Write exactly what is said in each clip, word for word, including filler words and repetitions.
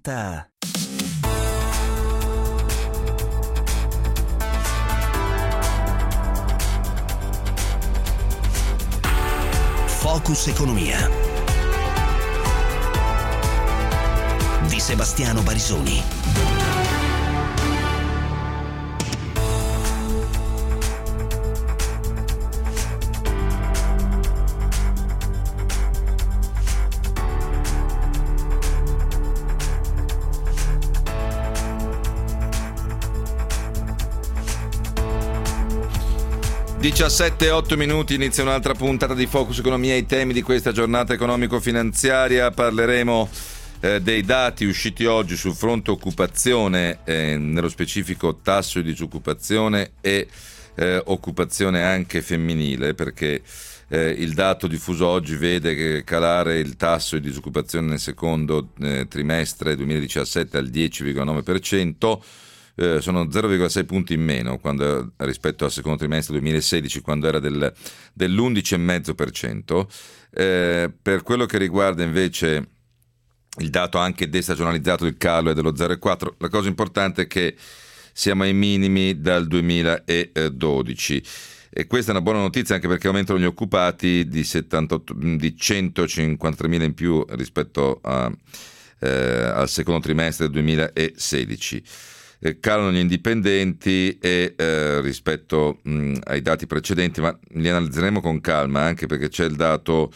giornata. Focus Economia di Sebastiano Barisoni. diciassette e otto minuti, inizia un'altra puntata di Focus Economia. I temi di questa giornata economico-finanziaria: parleremo eh, dei dati usciti oggi sul fronte occupazione, eh, nello specifico tasso di disoccupazione e eh, occupazione anche femminile, perché eh, il dato diffuso oggi vede che calare il tasso di disoccupazione nel secondo eh, trimestre duemiladiciassette al dieci virgola nove per cento. Eh, sono zero virgola sei punti in meno quando, rispetto al secondo trimestre duemilasedici, quando era del, dell'undici virgola cinque per cento. Eh, per quello che riguarda invece il dato anche destagionalizzato del calo è dello zero virgola quattro. La cosa importante è che siamo ai minimi dal duemiladodici, e questa è una buona notizia anche perché aumentano gli occupati di, settantotto, di centocinquantatremila in più rispetto a, eh, al secondo trimestre del duemilasedici. Eh, calano gli indipendenti e eh, rispetto mh, ai dati precedenti, ma li analizzeremo con calma, anche perché c'è il dato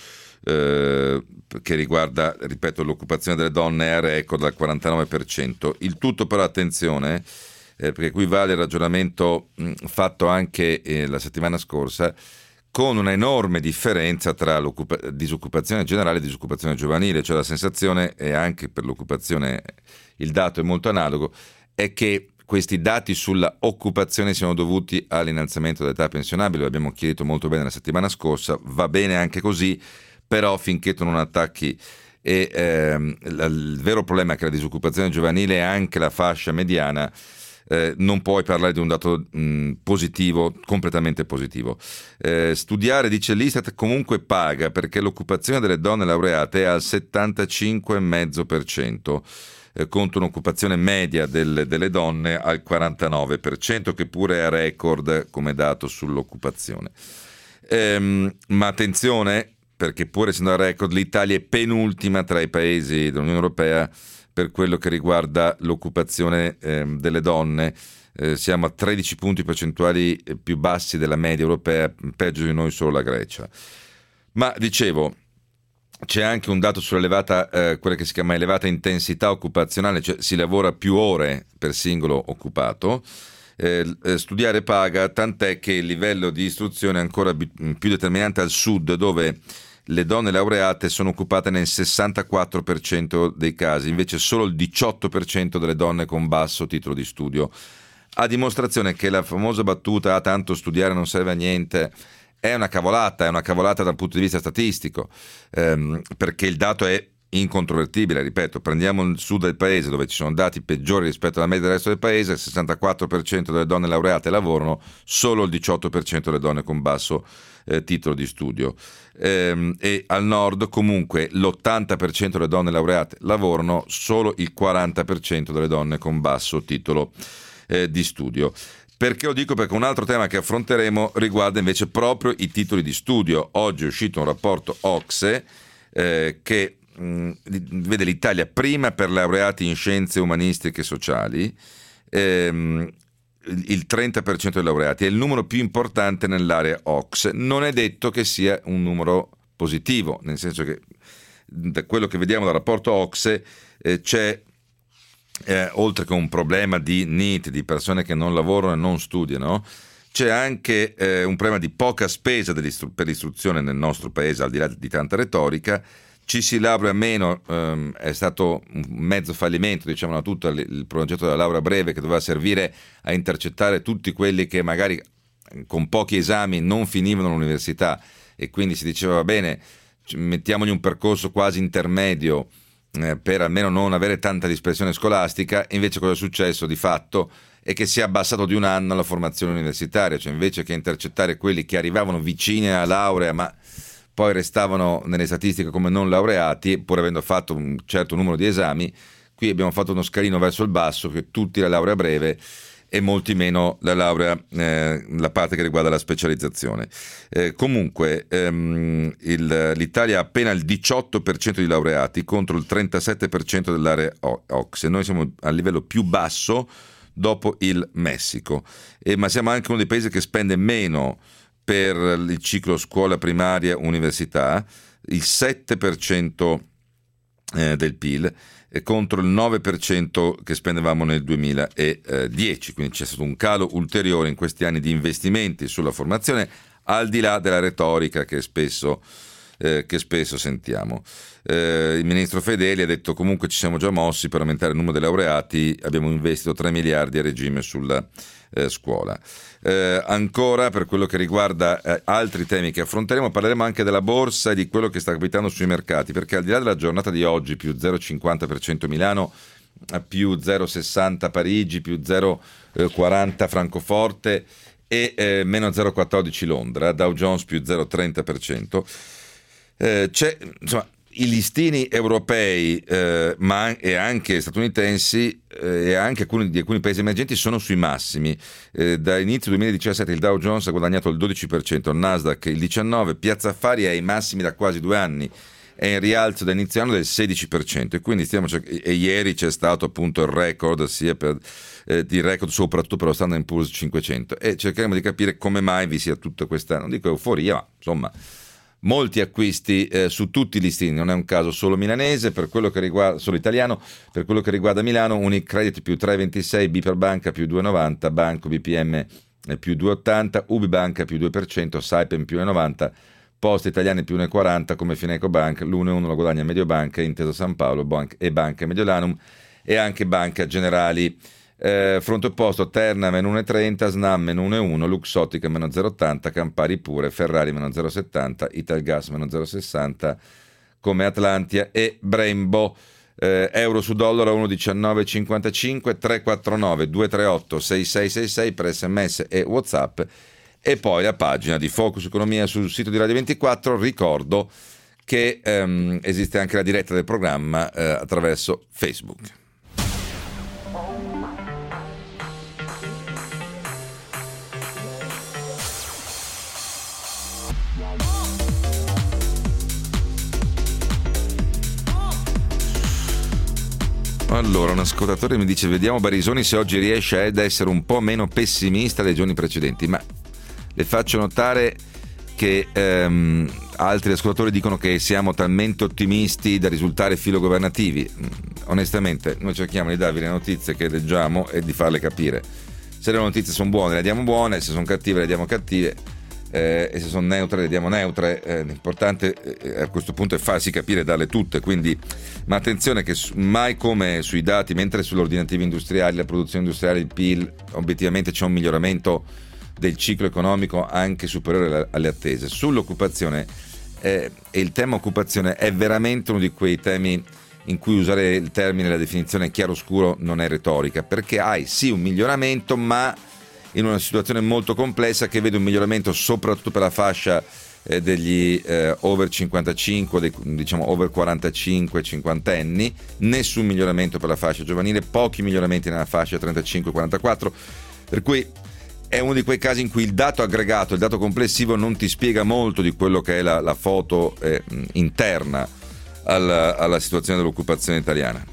eh, che riguarda, ripeto, l'occupazione delle donne è a record al quarantanove per cento. Il tutto però, attenzione, eh, perché qui vale il ragionamento mh, fatto anche eh, la settimana scorsa, con una enorme differenza tra l'occupa- disoccupazione generale e disoccupazione giovanile. Cioè la sensazione, e anche per l'occupazione il dato è molto analogo, è che questi dati sulla occupazione siano dovuti all'innalzamento dell'età pensionabile. Lo abbiamo chiarito molto bene la settimana scorsa, va bene anche così, però finché tu non attacchi e ehm, la, il vero problema è che la disoccupazione giovanile è anche la fascia mediana, eh, non puoi parlare di un dato mh, positivo, completamente positivo. Eh, studiare, dice l'Istat, comunque paga, perché l'occupazione delle donne laureate è al settantacinque virgola cinque per cento. Eh, contro un'occupazione media del, delle donne al quarantanove per cento, che pure è a record come dato sull'occupazione. Ehm, ma attenzione, perché pur essendo a record l'Italia è penultima tra i paesi dell'Unione Europea per quello che riguarda l'occupazione ehm, delle donne. Eh, siamo a tredici punti percentuali più bassi della media europea, peggio di noi solo la Grecia. Ma dicevo, c'è anche un dato sull'elevata, eh, quella che si chiama elevata intensità occupazionale, cioè si lavora più ore per singolo occupato. Eh, studiare paga, tant'è che il livello di istruzione è ancora bi- più determinante al sud, dove le donne laureate sono occupate nel sessantaquattro per cento dei casi, invece solo il diciotto per cento delle donne con basso titolo di studio. A dimostrazione che la famosa battuta "ah, tanto studiare non serve a niente" è una cavolata, è una cavolata dal punto di vista statistico, ehm, perché il dato è incontrovertibile. Ripeto, prendiamo il sud del paese, dove ci sono dati peggiori rispetto alla media del resto del paese: il sessantaquattro per cento delle donne laureate lavorano, solo il diciotto per cento delle donne con basso eh, titolo di studio. Ehm, e al nord comunque l'ottanta per cento delle donne laureate lavorano, solo il quaranta per cento delle donne con basso titolo eh, di studio. Perché lo dico? Perché un altro tema che affronteremo riguarda invece proprio i titoli di studio. Oggi è uscito un rapporto O C S E eh, che mh, vede l'Italia prima per laureati in scienze umanistiche e sociali, ehm, il trenta per cento dei laureati, è il numero più importante nell'area O C S E. Non è detto che sia un numero positivo, nel senso che da quello che vediamo dal rapporto O C S E eh, c'è Eh, oltre che un problema di N E E T, di persone che non lavorano e non studiano, c'è anche eh, un problema di poca spesa per l'istruzione nel nostro paese, al di là di tanta retorica. Ci si laurea meno, ehm, è stato un mezzo fallimento, diciamo, tutto il, il progetto della laurea breve, che doveva servire a intercettare tutti quelli che magari con pochi esami non finivano l'università, e quindi si diceva va bene, mettiamogli un percorso quasi intermedio Eh, per almeno non avere tanta dispersione scolastica. Invece cosa è successo di fatto è che si è abbassato di un anno la formazione universitaria, cioè invece che intercettare quelli che arrivavano vicini alla laurea ma poi restavano nelle statistiche come non laureati pur avendo fatto un certo numero di esami, qui abbiamo fatto uno scalino verso il basso, che tutti la laurea breve e molti meno la laurea, eh, la parte che riguarda la specializzazione. Eh, comunque ehm, il, l'Italia ha appena il diciotto per cento di laureati contro il trentasette per cento dell'area O C S E. Noi siamo al livello più basso dopo il Messico, e, ma siamo anche uno dei paesi che spende meno per il ciclo scuola primaria università, il sette per cento eh, del P I L, e contro il nove per cento che spendevamo nel duemiladieci, quindi c'è stato un calo ulteriore in questi anni di investimenti sulla formazione, al di là della retorica che spesso, eh, che spesso sentiamo. Eh, il ministro Fedeli ha detto comunque ci siamo già mossi per aumentare il numero dei laureati, abbiamo investito tre miliardi a regime sulla eh, scuola. Eh, ancora per quello che riguarda eh, altri temi che affronteremo, parleremo anche della borsa e di quello che sta capitando sui mercati, perché al di là della giornata di oggi più zero virgola cinquanta per cento Milano, più zero virgola sessanta Parigi, più zero virgola quaranta Francoforte e eh, meno zero virgola quattordici Londra, Dow Jones più zero virgola trenta per cento, eh, c'è insomma i listini europei eh, ma e anche statunitensi eh, e anche alcuni, di alcuni paesi emergenti sono sui massimi. Eh, da inizio duemiladiciassette il Dow Jones ha guadagnato il dodici per cento, il Nasdaq il diciannove per cento, Piazza Affari è ai massimi da quasi due anni, è in rialzo da inizio anno del sedici per cento, e quindi stiamo cerc- e ieri c'è stato appunto il record sia per eh, di record soprattutto per lo Standard and Poor's cinquecento, e cercheremo di capire come mai vi sia tutta questa, non dico euforia, ma insomma molti acquisti eh, su tutti i listini. Non è un caso solo milanese, per quello che riguarda solo italiano, per quello che riguarda Milano Unicredit più tre virgola ventisei, Biper Banca più due virgola novanta, Banco B P M eh, più due virgola ottanta, Ubi Banca più due per cento, Saipem più uno virgola novanta, Poste Italiane più uno virgola quaranta, come Fineco Bank, l'uno virgola uno la guadagna Mediobanca, Intesa San Paolo Bank, e Banca Mediolanum e anche Banca Generali. Eh, fronte opposto Terna meno uno virgola trenta, Snam meno uno virgola uno, Luxottica meno zero virgola ottanta, Campari pure, Ferrari meno zero virgola settanta, Italgas meno zero virgola sessanta, come Atlantia e Brembo. Eh, euro su dollaro uno virgola diciannove cinquantacinque, tre quattro nove due tre otto sei sei sei sei per sms e WhatsApp, e poi la pagina di Focus Economia sul sito di Radio ventiquattro. Ricordo che ehm, esiste anche la diretta del programma eh, attraverso Facebook. Allora, un ascoltatore mi dice: vediamo Barisoni se oggi riesce ad essere un po' meno pessimista dei giorni precedenti. Ma le faccio notare che ehm, altri ascoltatori dicono che siamo talmente ottimisti da risultare filogovernativi. Onestamente noi cerchiamo di darvi le notizie che leggiamo e di farle capire. Se le notizie sono buone le diamo buone, se sono cattive le diamo cattive, eh, e se sono neutre le diamo neutre. Eh, l'importante eh, a questo punto è farsi capire e darle tutte. Quindi, ma attenzione che mai come sui dati, mentre sull'ordinativo industriale, la produzione industriale, il P I L, obiettivamente c'è un miglioramento del ciclo economico anche superiore alle attese. Sull'occupazione eh, e il tema occupazione è veramente uno di quei temi in cui usare il termine, la definizione chiaroscuro non è retorica, perché hai sì un miglioramento, ma in una situazione molto complessa che vede un miglioramento soprattutto per la fascia eh, degli eh, over cinquantacinque, dei, diciamo over quarantacinque cinquantenni, nessun miglioramento per la fascia giovanile, pochi miglioramenti nella fascia trentacinque quarantaquattro, per cui è uno di quei casi in cui il dato aggregato, il dato complessivo non ti spiega molto di quello che è la, la foto eh, interna alla, alla situazione dell'occupazione italiana.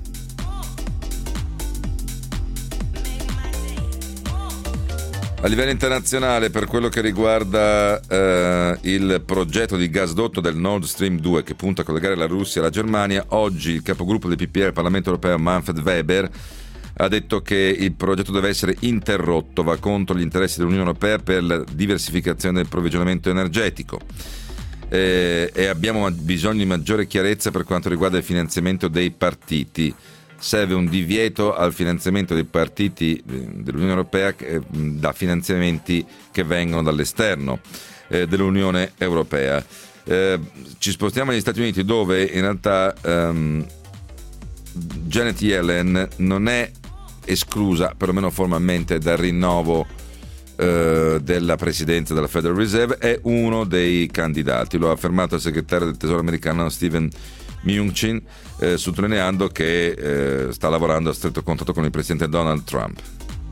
A livello internazionale, per quello che riguarda eh, il progetto di gasdotto del Nord Stream due che punta a collegare la Russia alla Germania, oggi il capogruppo del P P E al Parlamento europeo Manfred Weber ha detto che il progetto deve essere interrotto, va contro gli interessi dell'Unione Europea per la diversificazione del provvigionamento energetico. Eh, e abbiamo bisogno di maggiore chiarezza per quanto riguarda il finanziamento dei partiti. Serve un divieto al finanziamento dei partiti dell'Unione Europea eh, da finanziamenti che vengono dall'esterno eh, dell'Unione Europea. Eh, ci spostiamo negli Stati Uniti, dove in realtà ehm, Janet Yellen non è esclusa, perlomeno formalmente, dal rinnovo eh, della presidenza della Federal Reserve, è uno dei candidati. Lo ha affermato il segretario del Tesoro americano Steven Mnuchin, eh, sottolineando che eh, sta lavorando a stretto contatto con il presidente Donald Trump.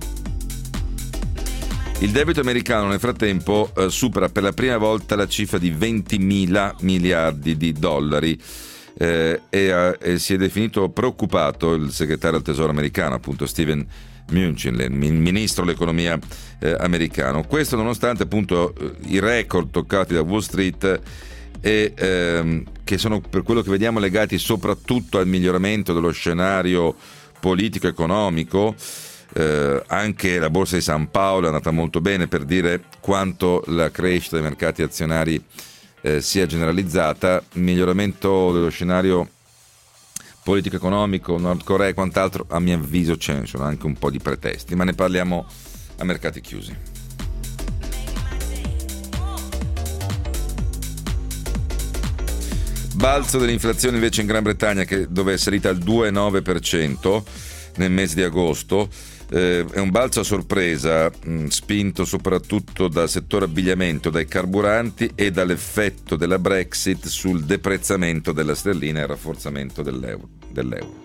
Il debito americano nel frattempo eh, supera per la prima volta la cifra di ventimila miliardi di dollari eh, e, e si è definito preoccupato il segretario al tesoro americano, appunto Steven Mnuchin, il ministro dell'economia eh, americano. Questo nonostante appunto i record toccati da Wall Street e ehm, che sono, per quello che vediamo, legati soprattutto al miglioramento dello scenario politico-economico. Eh, anche la borsa di San Paolo è andata molto bene, per dire quanto la crescita dei mercati azionari eh, sia generalizzata. Miglioramento dello scenario politico-economico, Nord Corea e quant'altro, a mio avviso ce ne sono anche un po' di pretesti, ma ne parliamo a mercati chiusi. Balzo dell'inflazione invece in Gran Bretagna, che dove è salita al due virgola nove per cento nel mese di agosto. Eh, è un balzo a sorpresa, mh, spinto soprattutto dal settore abbigliamento, dai carburanti e dall'effetto della Brexit sul deprezzamento della sterlina e il rafforzamento dell'euro. dell'euro.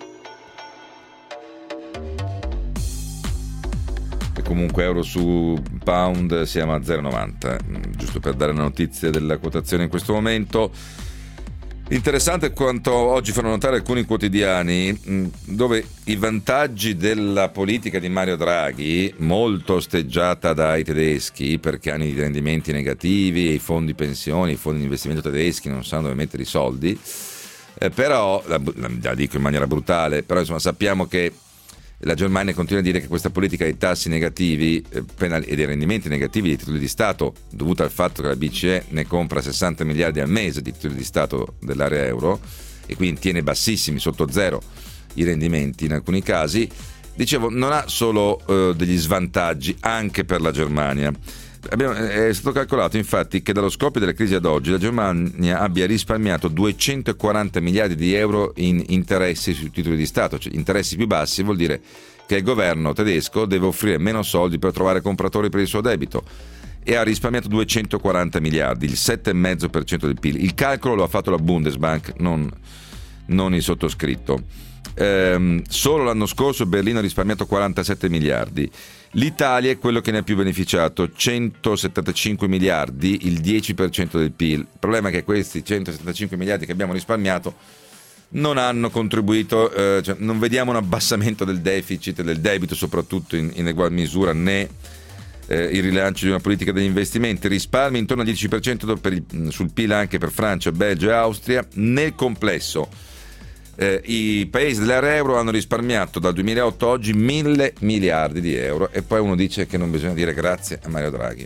E comunque euro su pound siamo a zero virgola novanta, mh, giusto per dare una notizia della quotazione in questo momento. Interessante quanto oggi fanno notare alcuni quotidiani, dove i vantaggi della politica di Mario Draghi, molto osteggiata dai tedeschi perché hanno i rendimenti negativi e i fondi pensioni, i fondi di investimento tedeschi non sanno dove mettere i soldi, eh, però, la, la dico in maniera brutale, però insomma sappiamo che la Germania continua a dire che questa politica dei tassi negativi eh, penali, e dei rendimenti negativi dei titoli di Stato, dovuta al fatto che la B C E ne compra sessanta miliardi al mese di titoli di Stato dell'area euro e quindi tiene bassissimi, sotto zero, i rendimenti in alcuni casi, dicevo, non ha solo eh, degli svantaggi anche per la Germania. Abbiamo, è stato calcolato infatti che dallo scoppio della crisi ad oggi la Germania abbia risparmiato duecentoquaranta miliardi di euro in interessi sui titoli di Stato, cioè interessi più bassi vuol dire che il governo tedesco deve offrire meno soldi per trovare compratori per il suo debito, e ha risparmiato duecentoquaranta miliardi, il sette virgola cinque per cento del P I L. Il calcolo lo ha fatto la Bundesbank, non, non il sottoscritto. Ehm, solo l'anno scorso Berlino ha risparmiato quarantasette miliardi. L'Italia è quello che ne ha più beneficiato, centosettantacinque miliardi, il dieci per cento del P I L. Il problema è che questi centosettantacinque miliardi che abbiamo risparmiato non hanno contribuito, eh, cioè non vediamo un abbassamento del deficit e del debito soprattutto in, in egual misura, né eh, il rilancio di una politica degli investimenti. Risparmi intorno al dieci per cento per il, sul P I L anche per Francia, Belgio e Austria. Nel complesso Eh, i paesi dell'area euro hanno risparmiato dal duemilaotto a oggi mille miliardi di euro, e poi uno dice che non bisogna dire grazie a Mario Draghi.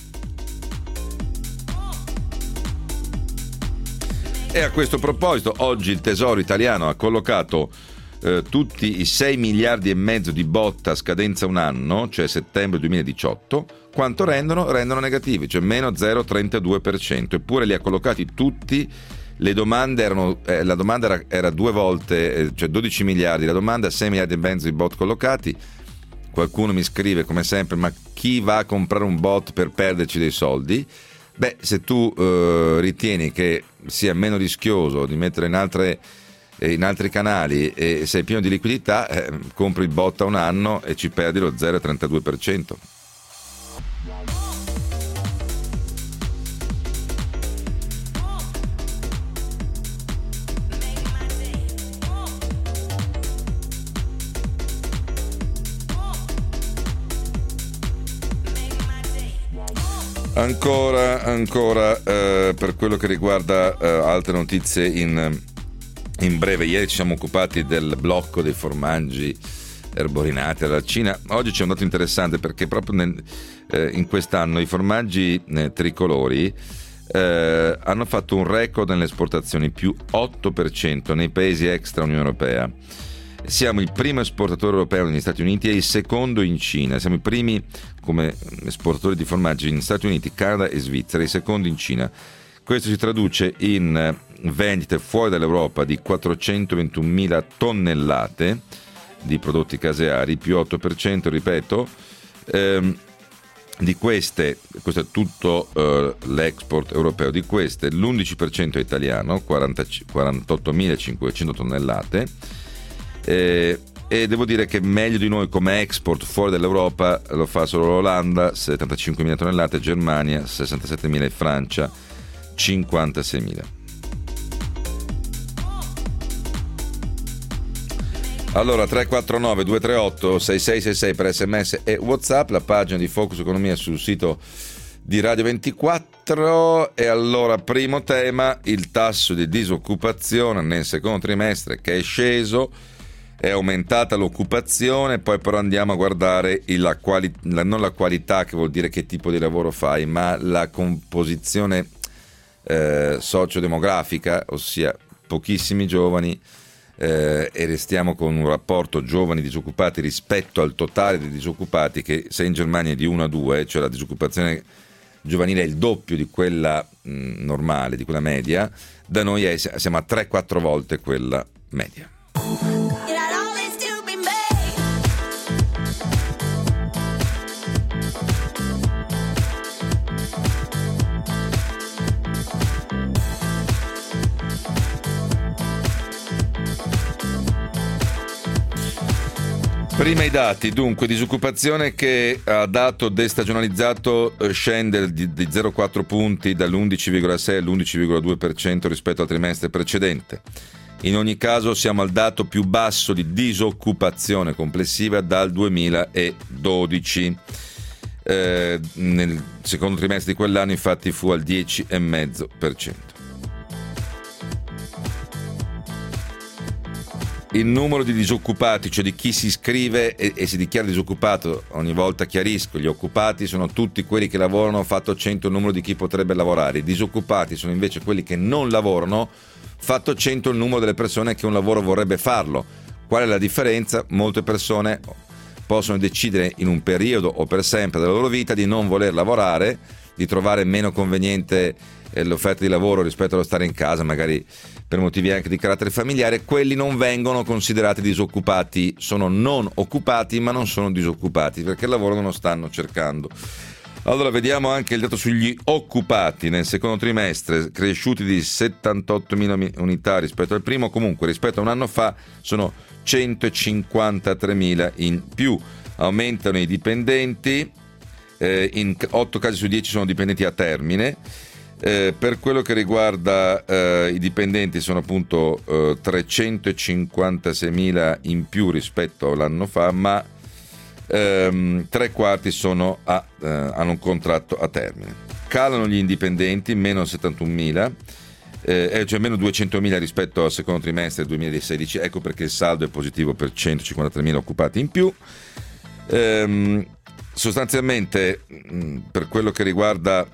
E a questo proposito oggi il Tesoro italiano ha collocato eh, tutti i sei miliardi e mezzo di botta a scadenza un anno, cioè settembre duemiladiciotto. Quanto rendono? Rendono negativi, cioè meno zero virgola trentadue per cento, eppure li ha collocati tutti. Le domande erano, eh, la domanda era, era due volte, eh, cioè dodici miliardi la domanda, sei miliardi e mezzo di bot collocati. Qualcuno mi scrive come sempre: ma chi va a comprare un bot per perderci dei soldi? Beh, se tu eh, ritieni che sia meno rischioso di mettere in, altre, eh, in altri canali e sei pieno di liquidità, eh, compri il bot a un anno e ci perdi lo zero virgola trentadue per cento. Ancora, ancora eh, per quello che riguarda eh, altre notizie in, in breve. Ieri ci siamo occupati del blocco dei formaggi erborinati alla Cina. Oggi c'è un dato interessante, perché proprio nel, eh, in quest'anno i formaggi eh, tricolori eh, hanno fatto un record nelle esportazioni, più otto per cento nei paesi extra Unione Europea. Siamo il primo esportatore europeo negli Stati Uniti e il secondo in Cina. Siamo i primi come esportatori di formaggi in Stati Uniti, Canada e Svizzera, i secondi in Cina. Questo si traduce in vendite fuori dall'Europa di quattrocentoventunomila tonnellate di prodotti caseari, più otto per cento, ripeto. Ehm, di queste, questo è tutto eh, l'export europeo, di queste l'undici per cento è italiano, quarantottomilacinquecento tonnellate, eh, e devo dire che meglio di noi come export fuori dall'Europa lo fa solo l'Olanda, settantacinquemila tonnellate, Germania sessantasettemila e Francia cinquantaseimila. Allora, tre quattro nove due tre otto sei sei sei sei per sms e WhatsApp, la pagina di Focus Economia sul sito di Radio ventiquattro. E allora, primo tema, il tasso di disoccupazione nel secondo trimestre che è sceso, è aumentata l'occupazione, poi però andiamo a guardare la quali, la, non la qualità, che vuol dire che tipo di lavoro fai, ma la composizione eh, sociodemografica, ossia pochissimi giovani. Eh, e restiamo con un rapporto giovani disoccupati rispetto al totale dei disoccupati che, se in Germania è di uno a due, cioè la disoccupazione giovanile è il doppio di quella mh, normale, di quella media, da noi è, siamo a tre quattro volte quella media. Prima i dati, dunque, disoccupazione che a dato destagionalizzato scende di, di zero virgola quattro punti dall'undici virgola sei all'undici virgola due per cento rispetto al trimestre precedente. In ogni caso siamo al dato più basso di disoccupazione complessiva dal duemiladodici. Eh, nel secondo trimestre di quell'anno infatti fu al dieci virgola cinque per cento. Il numero di disoccupati, cioè di chi si iscrive e, e si dichiara disoccupato, ogni volta chiarisco, gli occupati sono tutti quelli che lavorano, fatto cento il numero di chi potrebbe lavorare. I disoccupati sono invece quelli che non lavorano, fatto cento il numero delle persone che un lavoro vorrebbe farlo. Qual è la differenza? Molte persone possono decidere in un periodo o per sempre della loro vita di non voler lavorare, di trovare meno conveniente eh, l'offerta di lavoro rispetto allo stare in casa, magari per motivi anche di carattere familiare. Quelli non vengono considerati disoccupati, sono non occupati ma non sono disoccupati perché il lavoro non lo stanno cercando. Allora vediamo anche il dato sugli occupati nel secondo trimestre, cresciuti di settantottomila unità rispetto al primo, comunque rispetto a un anno fa sono centocinquantatremila in più. Aumentano i dipendenti, eh, in otto casi su dieci sono dipendenti a termine. Eh, per quello che riguarda eh, i dipendenti sono appunto eh, trecentocinquantaseimila in più rispetto all'anno fa, ma ehm, tre quarti sono a, eh, hanno un contratto a termine. Calano gli indipendenti, meno settantunomila, eh, cioè meno duecentomila rispetto al secondo trimestre del duemilasedici, ecco perché il saldo è positivo per centocinquantatremila occupati in più. Ehm, sostanzialmente mh, per quello che riguarda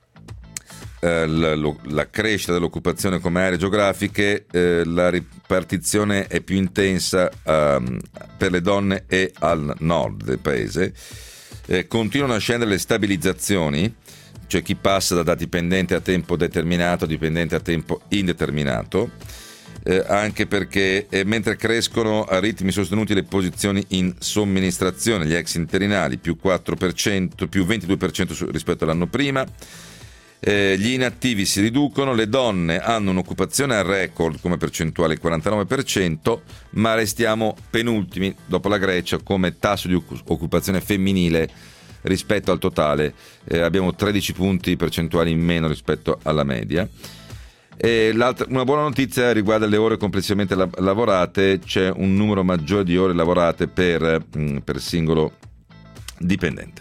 La, la crescita dell'occupazione come aree geografiche, eh, la ripartizione è più intensa um, per le donne e al nord del paese. Eh, continuano a scendere le stabilizzazioni, cioè chi passa da, da dipendente a tempo determinato a dipendente a tempo indeterminato, eh, anche perché eh, mentre crescono a ritmi sostenuti le posizioni in somministrazione, gli ex interinali più quattro per cento, più ventidue per cento rispetto all'anno prima. Eh, gli inattivi si riducono, le donne hanno un'occupazione a record come percentuale il quarantanove per cento, ma restiamo penultimi dopo la Grecia come tasso di occupazione femminile rispetto al totale, eh, abbiamo tredici punti percentuali in meno rispetto alla media. E l'altra, una buona notizia riguarda le ore complessivamente lav- lavorate, c'è un numero maggiore di ore lavorate per, mh, per singolo dipendente.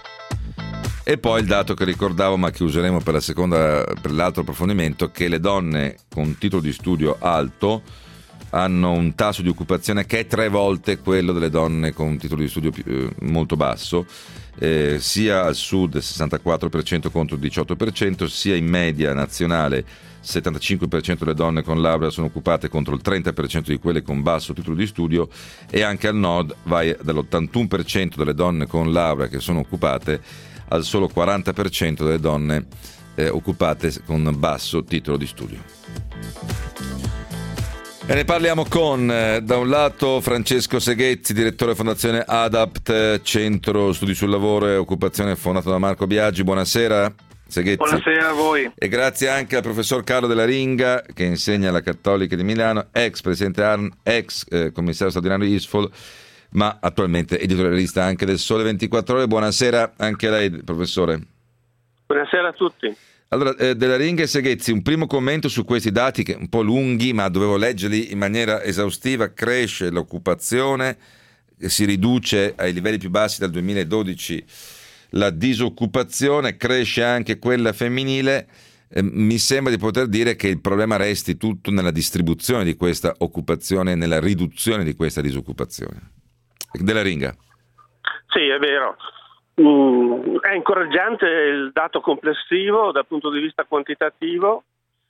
E poi il dato che ricordavo, ma che useremo per la seconda, per l'altro approfondimento, che le donne con titolo di studio alto hanno un tasso di occupazione che è tre volte quello delle donne con un titolo di studio più, eh, molto basso, eh, sia al sud sessantaquattro per cento contro il diciotto per cento, sia in media nazionale settantacinque per cento delle donne con laurea sono occupate contro il trenta per cento di quelle con basso titolo di studio, e anche al nord vai dall'ottantuno per cento delle donne con laurea che sono occupate al solo quaranta per cento delle donne eh, occupate con basso titolo di studio. E ne parliamo con, eh, da un lato, Francesco Seghezzi, direttore Fondazione Adapt, Centro Studi sul Lavoro e Occupazione fondato da Marco Biagi. Buonasera Seghezzi. Buonasera a voi. E grazie anche al professor Carlo Della Ringa, che insegna alla Cattolica di Milano, ex presidente A R N, ex eh, commissario straordinario I S F O L, ma attualmente editorialista anche del Sole ventiquattro Ore. Buonasera anche a lei, professore. Buonasera a tutti. Allora, eh, Della Ringa e Seghezzi, un primo commento su questi dati che un po' lunghi, ma dovevo leggerli in maniera esaustiva. Cresce l'occupazione, si riduce ai livelli più bassi dal duemiladodici la disoccupazione, cresce anche quella femminile. Eh, mi sembra di poter dire che il problema resti tutto nella distribuzione di questa occupazione e nella riduzione di questa disoccupazione. Della Ringa. Sì, è vero. Mm, è incoraggiante il dato complessivo dal punto di vista quantitativo.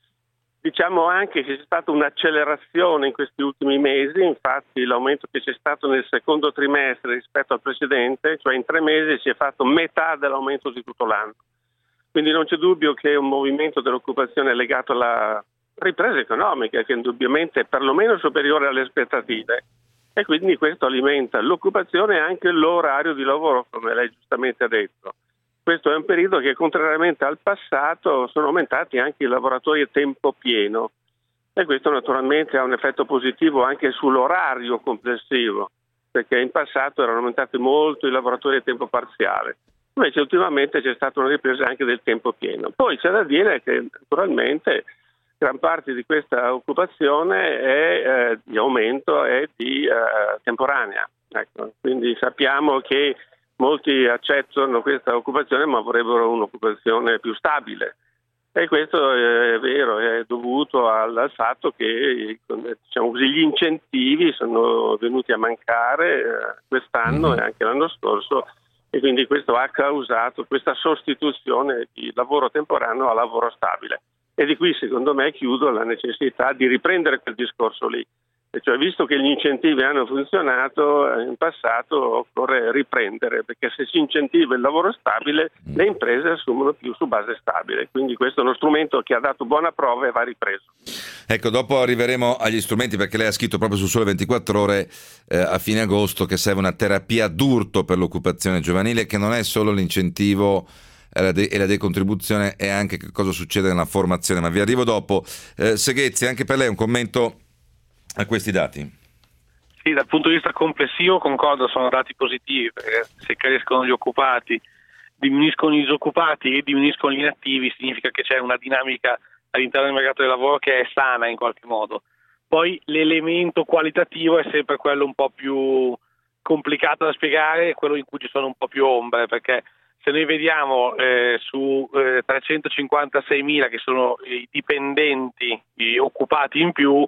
Diciamo anche che c'è stata un'accelerazione in questi ultimi mesi, infatti l'aumento che c'è stato nel secondo trimestre rispetto al precedente, cioè in tre mesi, si è fatto metà dell'aumento di tutto l'anno. Quindi non c'è dubbio che è un movimento dell'occupazione legato alla ripresa economica, che indubbiamente è perlomeno superiore alle aspettative. E quindi questo alimenta l'occupazione e anche l'orario di lavoro, come lei giustamente ha detto. Questo è un periodo che, contrariamente al passato, sono aumentati anche i lavoratori a tempo pieno. E questo naturalmente ha un effetto positivo anche sull'orario complessivo, perché in passato erano aumentati molto i lavoratori a tempo parziale. Invece ultimamente c'è stata una ripresa anche del tempo pieno. Poi c'è da dire che naturalmente gran parte di questa occupazione è eh, di aumento è di eh, temporanea. Ecco, quindi sappiamo che molti accettano questa occupazione ma vorrebbero un'occupazione più stabile. E questo è vero, è dovuto al, al fatto che, diciamo così, gli incentivi sono venuti a mancare eh, quest'anno e anche l'anno scorso, e quindi questo ha causato questa sostituzione di lavoro temporaneo a lavoro stabile. E di qui, secondo me, chiudo la necessità di riprendere quel discorso lì. E cioè, visto che gli incentivi hanno funzionato in passato, occorre riprendere, perché se si incentiva il lavoro stabile, le imprese assumono più su base stabile. Quindi questo è uno strumento che ha dato buona prova e va ripreso. Ecco, dopo arriveremo agli strumenti, perché lei ha scritto proprio su Sole ventiquattro Ore eh, a fine agosto che serve una terapia d'urto per l'occupazione giovanile, che non è solo l'incentivo e la decontribuzione, è anche che cosa succede nella formazione, ma vi arrivo dopo. eh, Seghezzi, anche per lei un commento a questi dati? Sì, dal punto di vista complessivo concordo, sono dati positivi, perché se crescono gli occupati, diminuiscono i disoccupati e diminuiscono gli inattivi, significa che c'è una dinamica all'interno del mercato del lavoro che è sana in qualche modo. Poi l'elemento qualitativo è sempre quello un po' più complicato da spiegare, quello in cui ci sono un po' più ombre, perché se noi vediamo eh, su eh, trecentocinquantaseimila che sono i dipendenti, i occupati in più,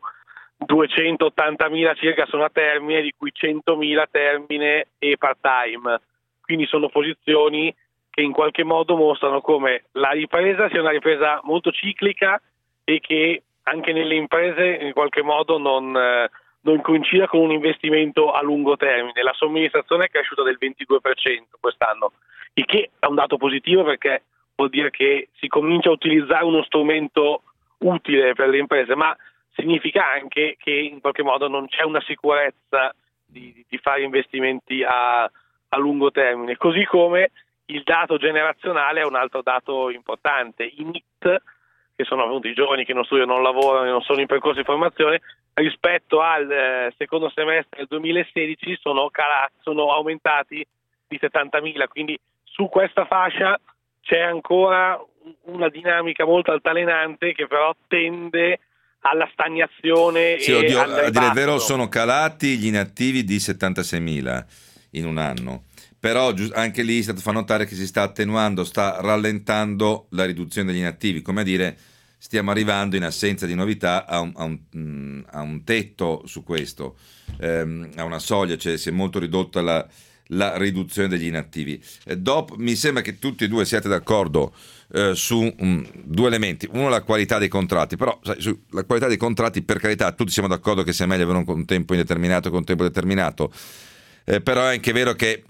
duecentottantamila circa sono a termine, di cui centomila termine e part-time. Quindi sono posizioni che in qualche modo mostrano come la ripresa sia una ripresa molto ciclica e che anche nelle imprese in qualche modo non, eh, non coincida con un investimento a lungo termine. La somministrazione è cresciuta del ventidue per cento quest'anno, il che è un dato positivo perché vuol dire che si comincia a utilizzare uno strumento utile per le imprese, ma significa anche che in qualche modo non c'è una sicurezza di, di fare investimenti a, a lungo termine. Così come il dato generazionale è un altro dato importante. I N I T, che sono appunto i giovani che non studiano, non lavorano e non sono in percorso di formazione, rispetto al eh, secondo semestre del duemilasedici sono, calati, sono aumentati di settantamila, quindi su questa fascia c'è ancora una dinamica molto altalenante che però tende alla stagnazione. Sì, e oddio, al a dire il vero ribasso. sono calati gli inattivi di settantaseimila in un anno, però anche lì Istat fa notare che si sta attenuando, sta rallentando la riduzione degli inattivi, come a dire stiamo arrivando in assenza di novità a un, a un, a un tetto su questo, ehm, a una soglia, cioè si è molto ridotta la, la riduzione degli inattivi. Eh, dopo, mi sembra che tutti e due siate d'accordo eh, su um, due elementi. Uno, la qualità dei contratti, però sai, su, la qualità dei contratti, per carità, tutti siamo d'accordo che sia meglio avere un, un tempo indeterminato che un tempo determinato, eh, però è anche vero che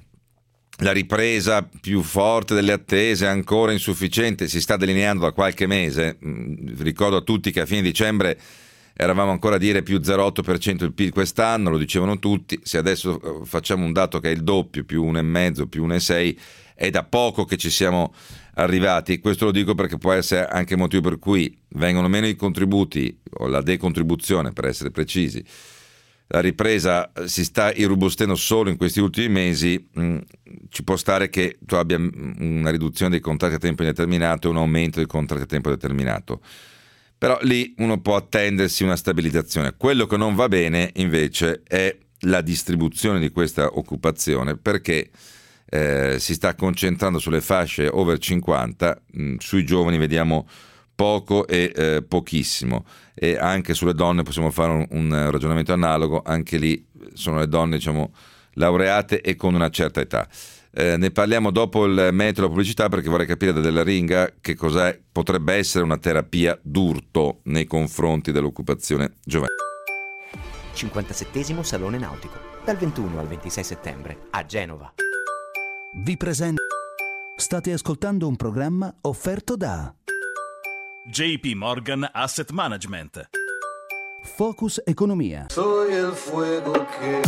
la ripresa più forte delle attese è ancora insufficiente, si sta delineando da qualche mese. Ricordo a tutti che a fine dicembre eravamo ancora a dire più zero virgola otto per cento il P I L quest'anno, lo dicevano tutti. Se adesso facciamo un dato che è il doppio, più uno virgola cinque, più uno virgola sei, è da poco che ci siamo arrivati. Questo lo dico perché può essere anche il motivo per cui vengono meno i contributi, o la decontribuzione per essere precisi. La ripresa si sta irrobustendo solo in questi ultimi mesi. Ci può stare che tu abbia una riduzione dei contratti a tempo indeterminato e un aumento dei contratti a tempo determinato, però lì uno può attendersi una stabilizzazione. Quello che non va bene invece è la distribuzione di questa occupazione, perché eh, si sta concentrando sulle fasce over cinquanta, mh, sui giovani vediamo poco e eh, pochissimo, e anche sulle donne possiamo fare un, un ragionamento analogo. Anche lì sono le donne, diciamo, laureate e con una certa età. Eh, ne parliamo dopo il metro della pubblicità, perché vorrei capire da Della Ringa che cos'è, potrebbe essere una terapia d'urto nei confronti dell'occupazione giovanile. cinquantasettesimo Salone Nautico, dal ventuno al ventisei settembre a Genova. Vi presento. State ascoltando un programma offerto da J P Morgan Asset Management. Focus Economia. Soy el fuego que...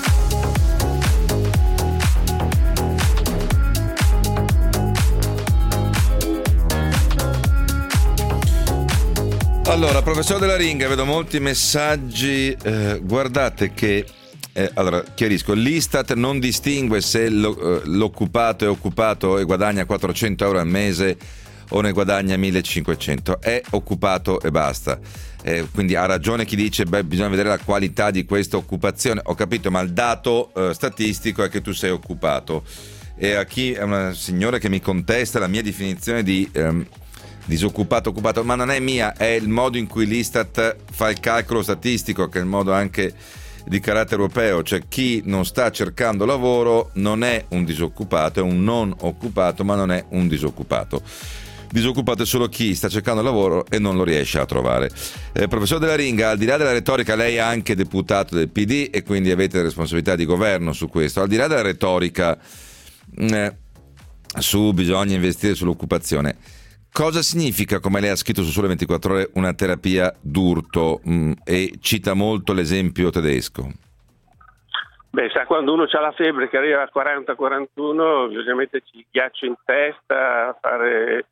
Allora, professor Della Ringa, vedo molti messaggi. Eh, guardate che eh, allora chiarisco, l'Istat non distingue se lo, eh, l'occupato è occupato e guadagna quattrocento euro al mese o ne guadagna millecinquecento, è occupato e basta. Eh, quindi ha ragione chi dice beh, bisogna vedere la qualità di questa occupazione. Ho capito, ma il dato eh, statistico è che tu sei occupato. E a chi è una signora che mi contesta la mia definizione di ehm, disoccupato occupato, ma non è mia, è il modo in cui l'Istat fa il calcolo statistico, che è il modo anche di carattere europeo. Cioè chi non sta cercando lavoro non è un disoccupato, è un non occupato, ma non è un disoccupato. Disoccupato è solo chi sta cercando lavoro e non lo riesce a trovare. Eh, professor Della Ringa, al di là della retorica, lei è anche deputato del P D e quindi avete responsabilità di governo su questo. Al di là della retorica eh, su bisogna investire sull'occupazione, cosa significa, come lei ha scritto su Sole ventiquattro Ore, una terapia d'urto? Mh, e cita molto l'esempio tedesco. Beh, sa, quando uno ha la febbre che arriva a quaranta quarantuno, bisogna metterci il ghiaccio in testa, fare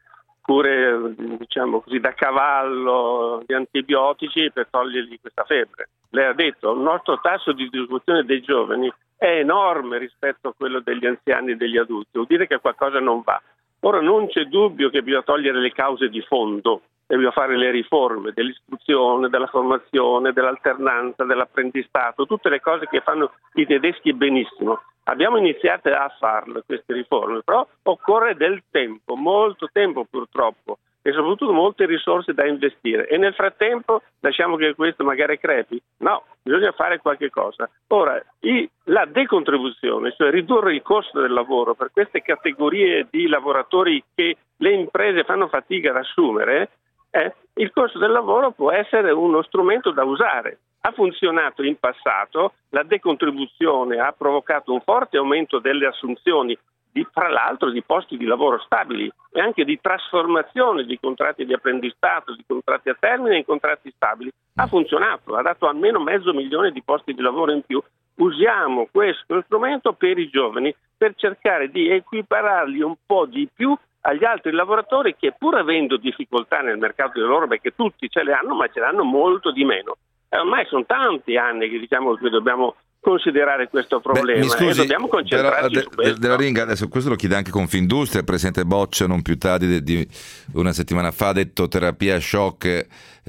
cure, diciamo così, da cavallo di antibiotici per togliergli questa febbre. Lei ha detto, il nostro tasso di disoccupazione dei giovani è enorme rispetto a quello degli anziani e degli adulti, vuol dire che qualcosa non va. Ora non c'è dubbio che bisogna togliere le cause di fondo e bisogna fare le riforme dell'istruzione, della formazione, dell'alternanza, dell'apprendistato, tutte le cose che fanno i tedeschi benissimo. Abbiamo iniziato a farle queste riforme, però occorre del tempo, molto tempo purtroppo, e soprattutto molte risorse da investire. E nel frattempo lasciamo che questo magari crepi? No, bisogna fare qualche cosa. Ora, i, la decontribuzione, cioè ridurre il costo del lavoro per queste categorie di lavoratori che le imprese fanno fatica ad assumere, eh, il costo del lavoro può essere uno strumento da usare. Ha funzionato in passato, la decontribuzione ha provocato un forte aumento delle assunzioni, di, tra l'altro di posti di lavoro stabili e anche di trasformazione di contratti di apprendistato, di contratti a termine in contratti stabili. Ha funzionato, ha dato almeno mezzo milione di posti di lavoro in più. Usiamo questo strumento per i giovani per cercare di equipararli un po' di più agli altri lavoratori che, pur avendo difficoltà nel mercato del lavoro, perché tutti ce le hanno, ma ce le hanno molto di meno. Eh, ormai sono tanti anni che diciamo che dobbiamo considerare questo problema. Beh, mi scusi, e dobbiamo concentrarci però, su questo. Della Ringa, adesso questo lo chiede anche Confindustria. Il presidente Boccia non più tardi di, di una settimana fa ha detto terapia shock e,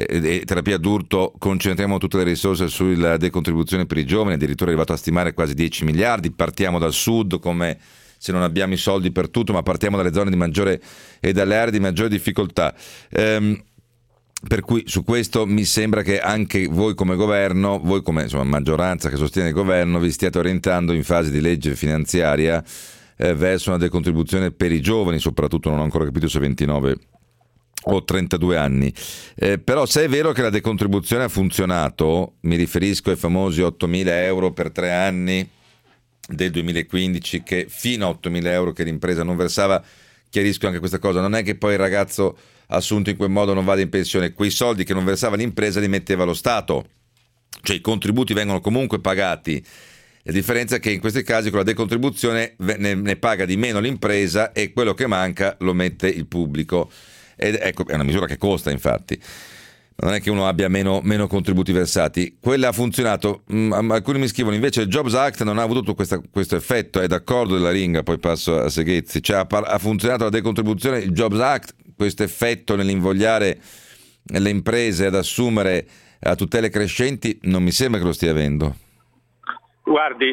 e terapia d'urto, concentriamo tutte le risorse sulla decontribuzione per i giovani, addirittura è arrivato a stimare quasi dieci miliardi. Partiamo dal sud come se non abbiamo i soldi per tutto, ma partiamo dalle zone di maggiore e dalle aree di maggiore difficoltà. Ehm, Per cui su questo mi sembra che anche voi come governo, voi come insomma, maggioranza che sostiene il governo, vi stiate orientando in fase di legge finanziaria eh, verso una decontribuzione per i giovani, soprattutto non ho ancora capito se ventinove o trentadue anni. Eh, però se è vero che la decontribuzione ha funzionato, mi riferisco ai famosi ottomila euro per tre anni del duemilaquindici, che fino a ottomila euro che l'impresa non versava, chiarisco anche questa cosa, non è che poi il ragazzo assunto in quel modo non vada in pensione. Quei soldi che non versava l'impresa li metteva lo Stato, cioè i contributi vengono comunque pagati. La differenza è che in questi casi con la decontribuzione ne, ne paga di meno l'impresa e quello che manca lo mette il pubblico. Ed ecco, è una misura che costa, infatti. Non è che uno abbia meno, meno contributi versati. Quella ha funzionato. Mm, alcuni mi scrivono invece il Jobs Act non ha avuto questa, questo effetto. È d'accordo della Ringa, poi passo a Seghezzi. Cioè ha, ha funzionato la decontribuzione, il Jobs Act, questo effetto nell'invogliare le imprese ad assumere a tutele crescenti non mi sembra che lo stia avendo. Guardi,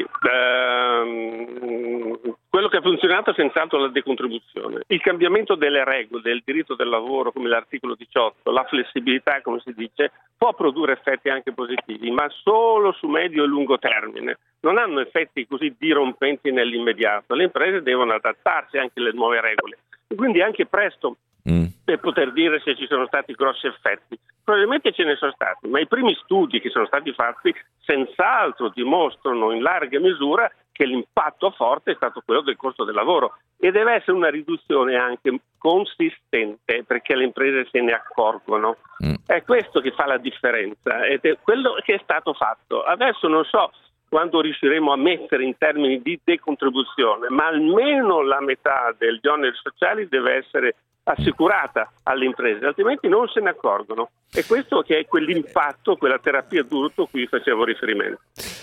ehm, quello che ha funzionato è senz'altro la decontribuzione. Il cambiamento delle regole del diritto del lavoro, come l'articolo diciotto, la flessibilità, come si dice, può produrre effetti anche positivi, ma solo su medio e lungo termine. Non hanno effetti così dirompenti nell'immediato. Le imprese devono adattarsi anche alle nuove regole. Quindi anche presto mm. per poter dire se ci sono stati grossi effetti. Probabilmente ce ne sono stati, ma i primi studi che sono stati fatti senz'altro dimostrano in larga misura che l'impatto forte è stato quello del costo del lavoro e deve essere una riduzione anche consistente perché le imprese se ne accorgono. Mm. È questo che fa la differenza ed è quello che è stato fatto. Adesso non so quando riusciremo a mettere in termini di decontribuzione, ma almeno la metà degli oneri sociali deve essere assicurata alle imprese, altrimenti non se ne accorgono. E questo che è quell'impatto, quella terapia d'urto a cui facevo riferimento.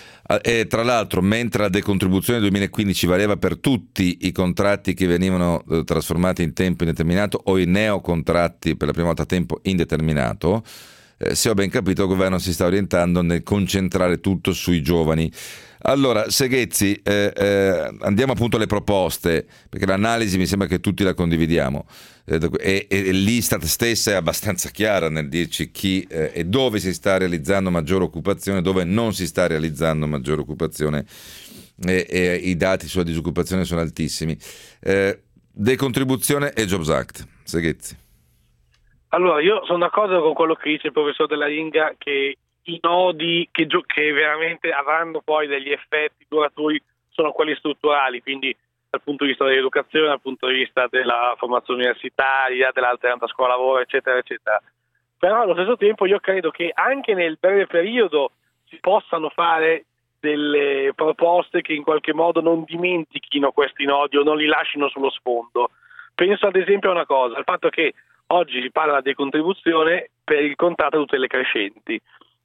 E tra l'altro, mentre la decontribuzione del duemilaquindici valeva per tutti i contratti che venivano eh, trasformati in tempo indeterminato o i neocontratti per la prima volta a tempo indeterminato, eh, se ho ben capito il governo si sta orientando nel concentrare tutto sui giovani. Allora, Seghezzi, eh, eh, andiamo appunto alle proposte, perché l'analisi mi sembra che tutti la condividiamo, eh, e, e l'Istat stessa è abbastanza chiara nel dirci chi eh, e dove si sta realizzando maggiore occupazione, dove non si sta realizzando maggiore occupazione, e, e i dati sulla disoccupazione sono altissimi. Eh, decontribuzione e Jobs Act, Seghezzi. Allora, io sono d'accordo con quello che dice il professor Della Ringa, che i nodi che, che veramente avranno poi degli effetti duraturi sono quelli strutturali, quindi dal punto di vista dell'educazione, dal punto di vista della formazione universitaria, dell'alternanza scuola-lavoro, eccetera, eccetera. Però allo stesso tempo io credo che anche nel breve periodo si possano fare delle proposte che in qualche modo non dimentichino questi nodi o non li lasciano sullo sfondo. Penso ad esempio a una cosa, al fatto che oggi si parla di decontribuzione per il contratto a tutele crescenti.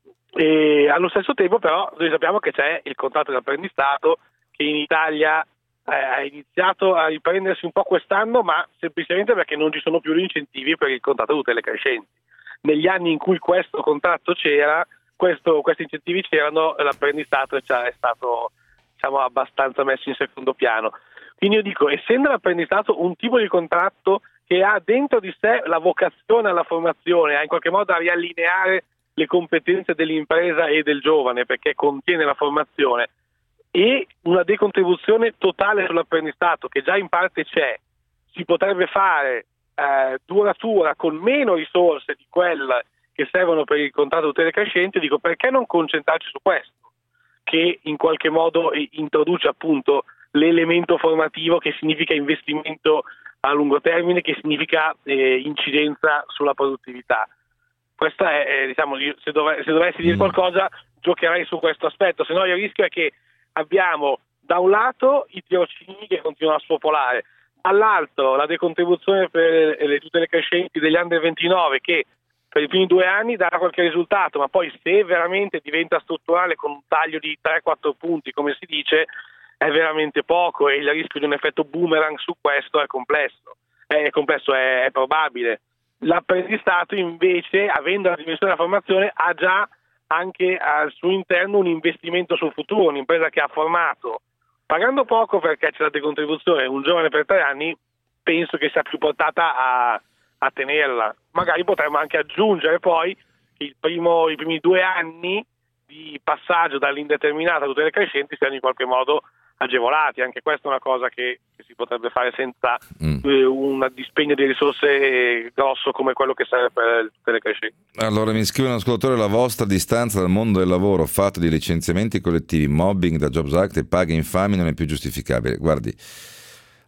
E allo stesso tempo però noi sappiamo che c'è il contratto di apprendistato che in Italia eh, ha iniziato a riprendersi un po' quest'anno, ma semplicemente perché non ci sono più gli incentivi per il contratto di tutele crescenti. Negli anni in cui questo contratto c'era, questo, questi incentivi c'erano, l'apprendistato è stato, diciamo, abbastanza messo in secondo piano. Quindi io dico, essendo l'apprendistato un tipo di contratto che ha dentro di sé la vocazione alla formazione, a in qualche modo a riallineare le competenze dell'impresa e del giovane, perché contiene la formazione, e una decontribuzione totale sull'apprendistato che già in parte c'è, si potrebbe fare eh, duratura con meno risorse di quelle che servono per il contratto di tutele crescenti. Dico, perché non concentrarci su questo, che in qualche modo introduce appunto l'elemento formativo, che significa investimento a lungo termine, che significa eh, incidenza sulla produttività. Questa è, diciamo, se, dov- se dovessi dire qualcosa giocherei su questo aspetto, se no il rischio è che abbiamo da un lato i tirocini che continuano a spopolare, dall'altro la decontribuzione per le tutele crescenti degli under ventinove che per i primi due anni darà qualche risultato, ma poi se veramente diventa strutturale con un taglio di tre quattro punti, come si dice, è veramente poco e il rischio di un effetto boomerang su questo è complesso, è complesso, è, è probabile. L'apprendistato invece, avendo la dimensione della formazione, ha già anche al suo interno un investimento sul futuro, un'impresa che ha formato, pagando poco perché c'è la decontribuzione, un giovane per tre anni, penso che sia più portata a, a tenerla. Magari potremmo anche aggiungere poi che il primo, i primi due anni di passaggio dall'indeterminata a tutele crescenti siano in qualche modo agevolati. Anche questa è una cosa che, che si potrebbe fare senza mm. eh, un dispendio di risorse grosso come quello che serve per le tutele crescenti. Allora mi scrive un ascoltatore: la vostra distanza dal mondo del lavoro fatto di licenziamenti collettivi, mobbing da Jobs Act e paghe infami non è più giustificabile. Guardi,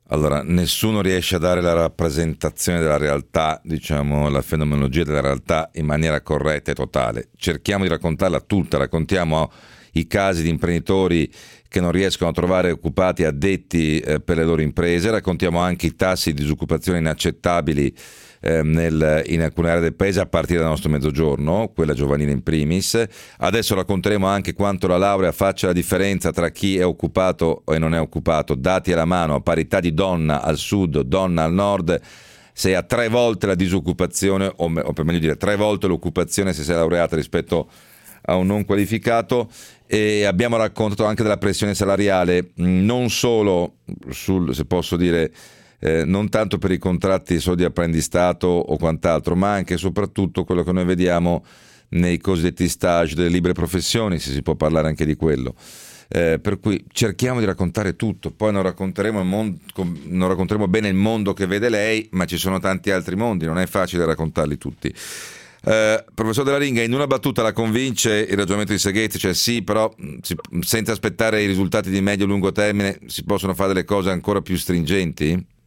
Allora, nessuno riesce a dare la rappresentazione della realtà, diciamo, la fenomenologia della realtà in maniera corretta e totale. Cerchiamo di raccontarla tutta, raccontiamo i casi di imprenditori che non riescono a trovare occupati addetti eh, per le loro imprese, raccontiamo anche i tassi di disoccupazione inaccettabili eh, nel, in alcune aree del paese a partire dal nostro mezzogiorno, quella giovanile in primis. Adesso racconteremo anche quanto la laurea faccia la differenza tra chi è occupato e non è occupato, dati alla mano, a parità di donna al sud, donna al nord, sei a tre volte la disoccupazione, o, o per meglio dire tre volte l'occupazione se sei laureata rispetto a un non qualificato. E abbiamo raccontato anche della pressione salariale, non solo sul, se posso dire, eh, non tanto per i contratti solo di apprendistato o quant'altro, ma anche e soprattutto quello che noi vediamo nei cosiddetti stage delle libere professioni, se si può parlare anche di quello. Eh, per cui cerchiamo di raccontare tutto, poi non racconteremo, il mondo, non racconteremo bene il mondo che vede lei, ma ci sono tanti altri mondi, non è facile raccontarli tutti. Eh, professor Della Ringa, in una battuta la convince il ragionamento di Seghezzi, cioè sì, però si, senza aspettare i risultati di medio e lungo termine si possono fare delle cose ancora più stringenti?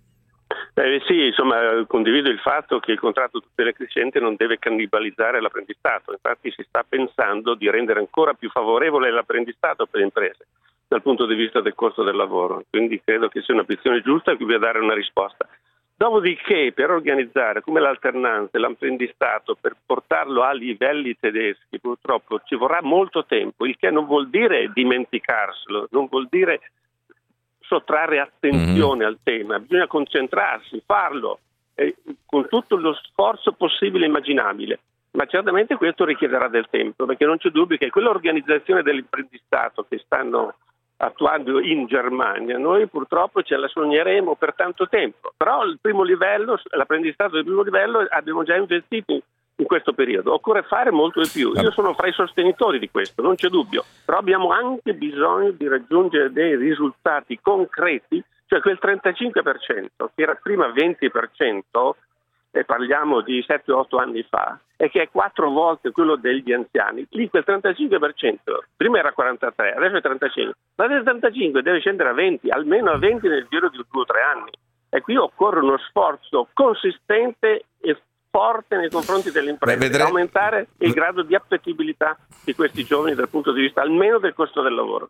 Eh, sì, insomma, condivido il fatto che il contratto tutela crescente non deve cannibalizzare l'apprendistato, infatti si sta pensando di rendere ancora più favorevole l'apprendistato per le imprese dal punto di vista del costo del lavoro, quindi credo che sia una posizione giusta a cui bisogna dare una risposta. Dopodiché, per organizzare come l'alternanza e l'apprendistato, per portarlo a livelli tedeschi, purtroppo ci vorrà molto tempo, il che non vuol dire dimenticarselo, non vuol dire sottrarre attenzione mm-hmm. al tema, bisogna concentrarsi, farlo eh, con tutto lo sforzo possibile e immaginabile, ma certamente questo richiederà del tempo, perché non c'è dubbio che quell'organizzazione dell'apprendistato che stanno attuando in Germania, noi purtroppo ce la sogneremo per tanto tempo, però il primo livello, l'apprendistato del primo livello abbiamo già investito in questo periodo, occorre fare molto di più, io sono fra i sostenitori di questo, non c'è dubbio, però abbiamo anche bisogno di raggiungere dei risultati concreti, cioè quel trentacinque per cento che era prima venti per cento, e parliamo di sette otto anni fa, e che è quattro volte quello degli anziani. Lì quel trentacinque per cento, prima era quarantatré, adesso è trentacinque, ma del trentacinque deve scendere a venti, almeno a venti nel giro di due o tre anni. E qui occorre uno sforzo consistente e forte nei confronti delle imprese, Beh, vedrei... aumentare il grado di appetibilità di questi giovani dal punto di vista almeno del costo del lavoro.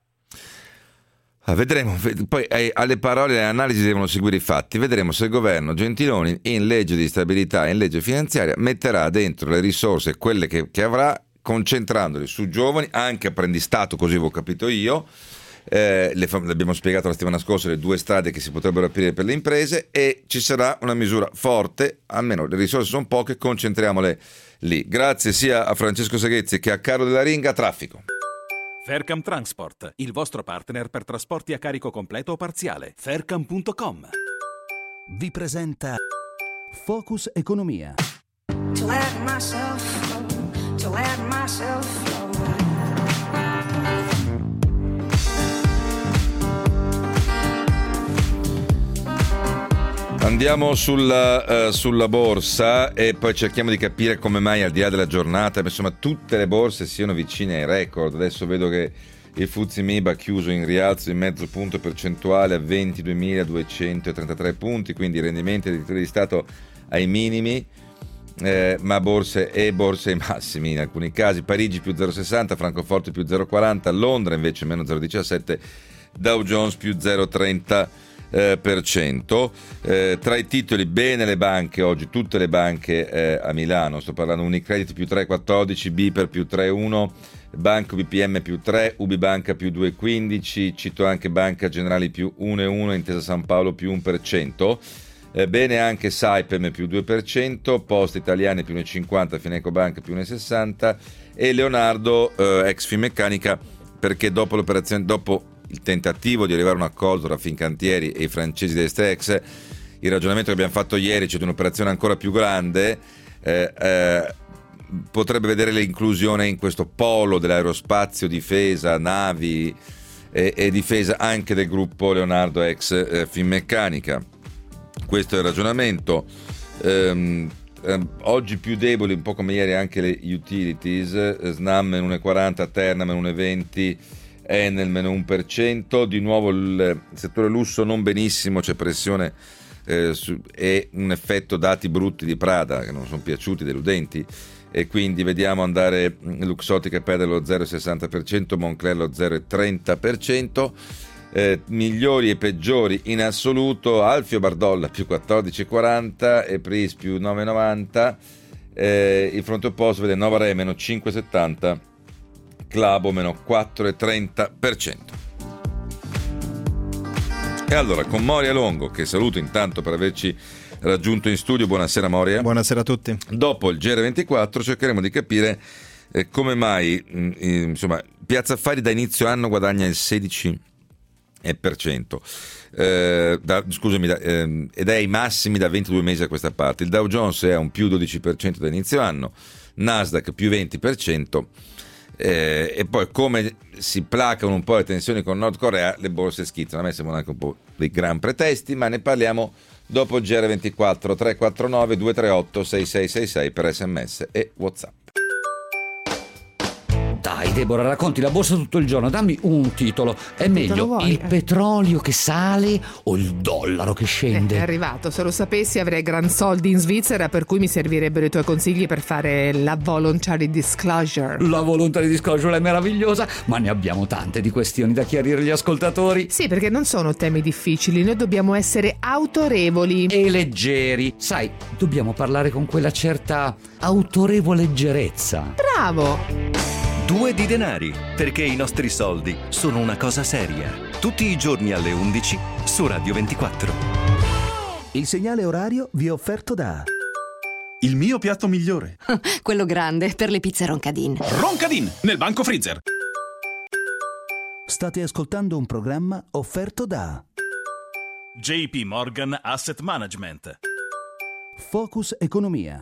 Ah, vedremo, poi eh, alle parole e alle analisi devono seguire i fatti. Vedremo se il governo Gentiloni in legge di stabilità e in legge finanziaria metterà dentro le risorse, quelle che, che avrà, concentrandole su giovani, anche apprendistato, così avevo capito io. Eh, le, le abbiamo spiegato la settimana scorsa le due strade che si potrebbero aprire per le imprese, e ci sarà una misura forte, almeno le risorse sono poche, concentriamole lì. Grazie sia a Francesco Seghezzi che a Carlo Della Ringa. Traffico. Faircam Transport, il vostro partner per trasporti a carico completo o parziale. Faircam punto com vi presenta Focus Economia. To let myself flow, to let myself flow. Andiamo sulla, uh, sulla borsa e poi cerchiamo di capire come mai, al di là della giornata, insomma, tutte le borse siano vicine ai record. Adesso vedo che il F T S E M I B ha chiuso in rialzo di mezzo punto percentuale a ventiduemiladuecentotrentatré punti, quindi i rendimenti dei titoli di Stato ai minimi, eh, ma borse e borse ai massimi in alcuni casi. Parigi più zero virgola sessanta, Francoforte più zero virgola quaranta, Londra invece meno zero virgola diciassette, Dow Jones più zero virgola trenta Eh, per cento. Eh, tra i titoli bene le banche oggi, tutte le banche eh, a Milano, sto parlando Unicredit più tre virgola quattordici, Biper più tre virgola uno, Banco B P M più tre, Ubibanca più due virgola quindici, cito anche Banca Generali più uno virgola uno, Intesa San Paolo più uno per cento. Eh, bene anche Saipem più due per cento, Poste Italiane più uno virgola cinquanta, Fineco Banca più uno virgola sessanta e Leonardo eh, ex Finmeccanica, perché dopo l'operazione, dopo il tentativo di arrivare a un accordo tra Fincantieri e i francesi dell'Estex, il ragionamento che abbiamo fatto ieri, cioè di un'operazione ancora più grande, eh, eh, potrebbe vedere l'inclusione in questo polo dell'aerospazio, difesa, navi e, e difesa anche del gruppo Leonardo ex eh, Finmeccanica. Questo è il ragionamento. Ehm, ehm, oggi più deboli, un po' come ieri, anche le utilities, Snam meno uno virgola quaranta, Terna meno uno virgola venti, Enel meno uno per cento, di nuovo il settore lusso non benissimo, c'è pressione eh, su, e un effetto dati brutti di Prada che non sono piaciuti, deludenti, e quindi vediamo andare Luxottica perde lo zero virgola sessanta per cento, Moncler lo zero virgola trenta per cento. Eh, migliori e peggiori in assoluto: Alfio Bardolla più quattordici virgola quaranta e Pris più nove virgola novanta. Eh, il fronte opposto vede Novare meno cinque virgola settanta, Clabo meno quattro virgola trenta per cento. E allora con Moria Longo, che saluto intanto per averci raggiunto in studio. Buonasera Moria. Buonasera a tutti. Dopo il G R ventiquattro cercheremo di capire eh, come mai mh, insomma Piazza Affari da inizio anno guadagna il sedici per cento, eh, da, scusami da, eh, ed è ai massimi da ventidue mesi a questa parte. Il Dow Jones è a un più dodici per cento da inizio anno, Nasdaq più venti per cento, eh, e poi come si placano un po' le tensioni con Nord Corea, le borse schizzano. A me sembrano anche un po' dei gran pretesti, ma ne parliamo dopo il G R ventiquattro. Tre quattro nove due tre otto sei sei sei sei per sms e WhatsApp. Dai Deborah, racconti la borsa tutto il giorno, dammi un titolo. È meglio il petrolio che sale o il dollaro che scende? Eh, è arrivato, se lo sapessi avrei gran soldi in Svizzera, per cui mi servirebbero i tuoi consigli per fare la voluntary disclosure. La voluntary disclosure è meravigliosa, ma ne abbiamo tante di questioni da chiarire agli ascoltatori. Sì, perché non sono temi difficili, noi dobbiamo essere autorevoli e leggeri. Sai, dobbiamo parlare con quella certa autorevoleggerezza. Bravo! Due di denari, perché i nostri soldi sono una cosa seria. Tutti i giorni alle undici su Radio ventiquattro. Il segnale orario vi è offerto da... Il mio piatto migliore. Quello grande, per le pizze Roncadin. Roncadin, nel banco freezer. State ascoltando un programma offerto da... J P Morgan Asset Management. Focus Economia.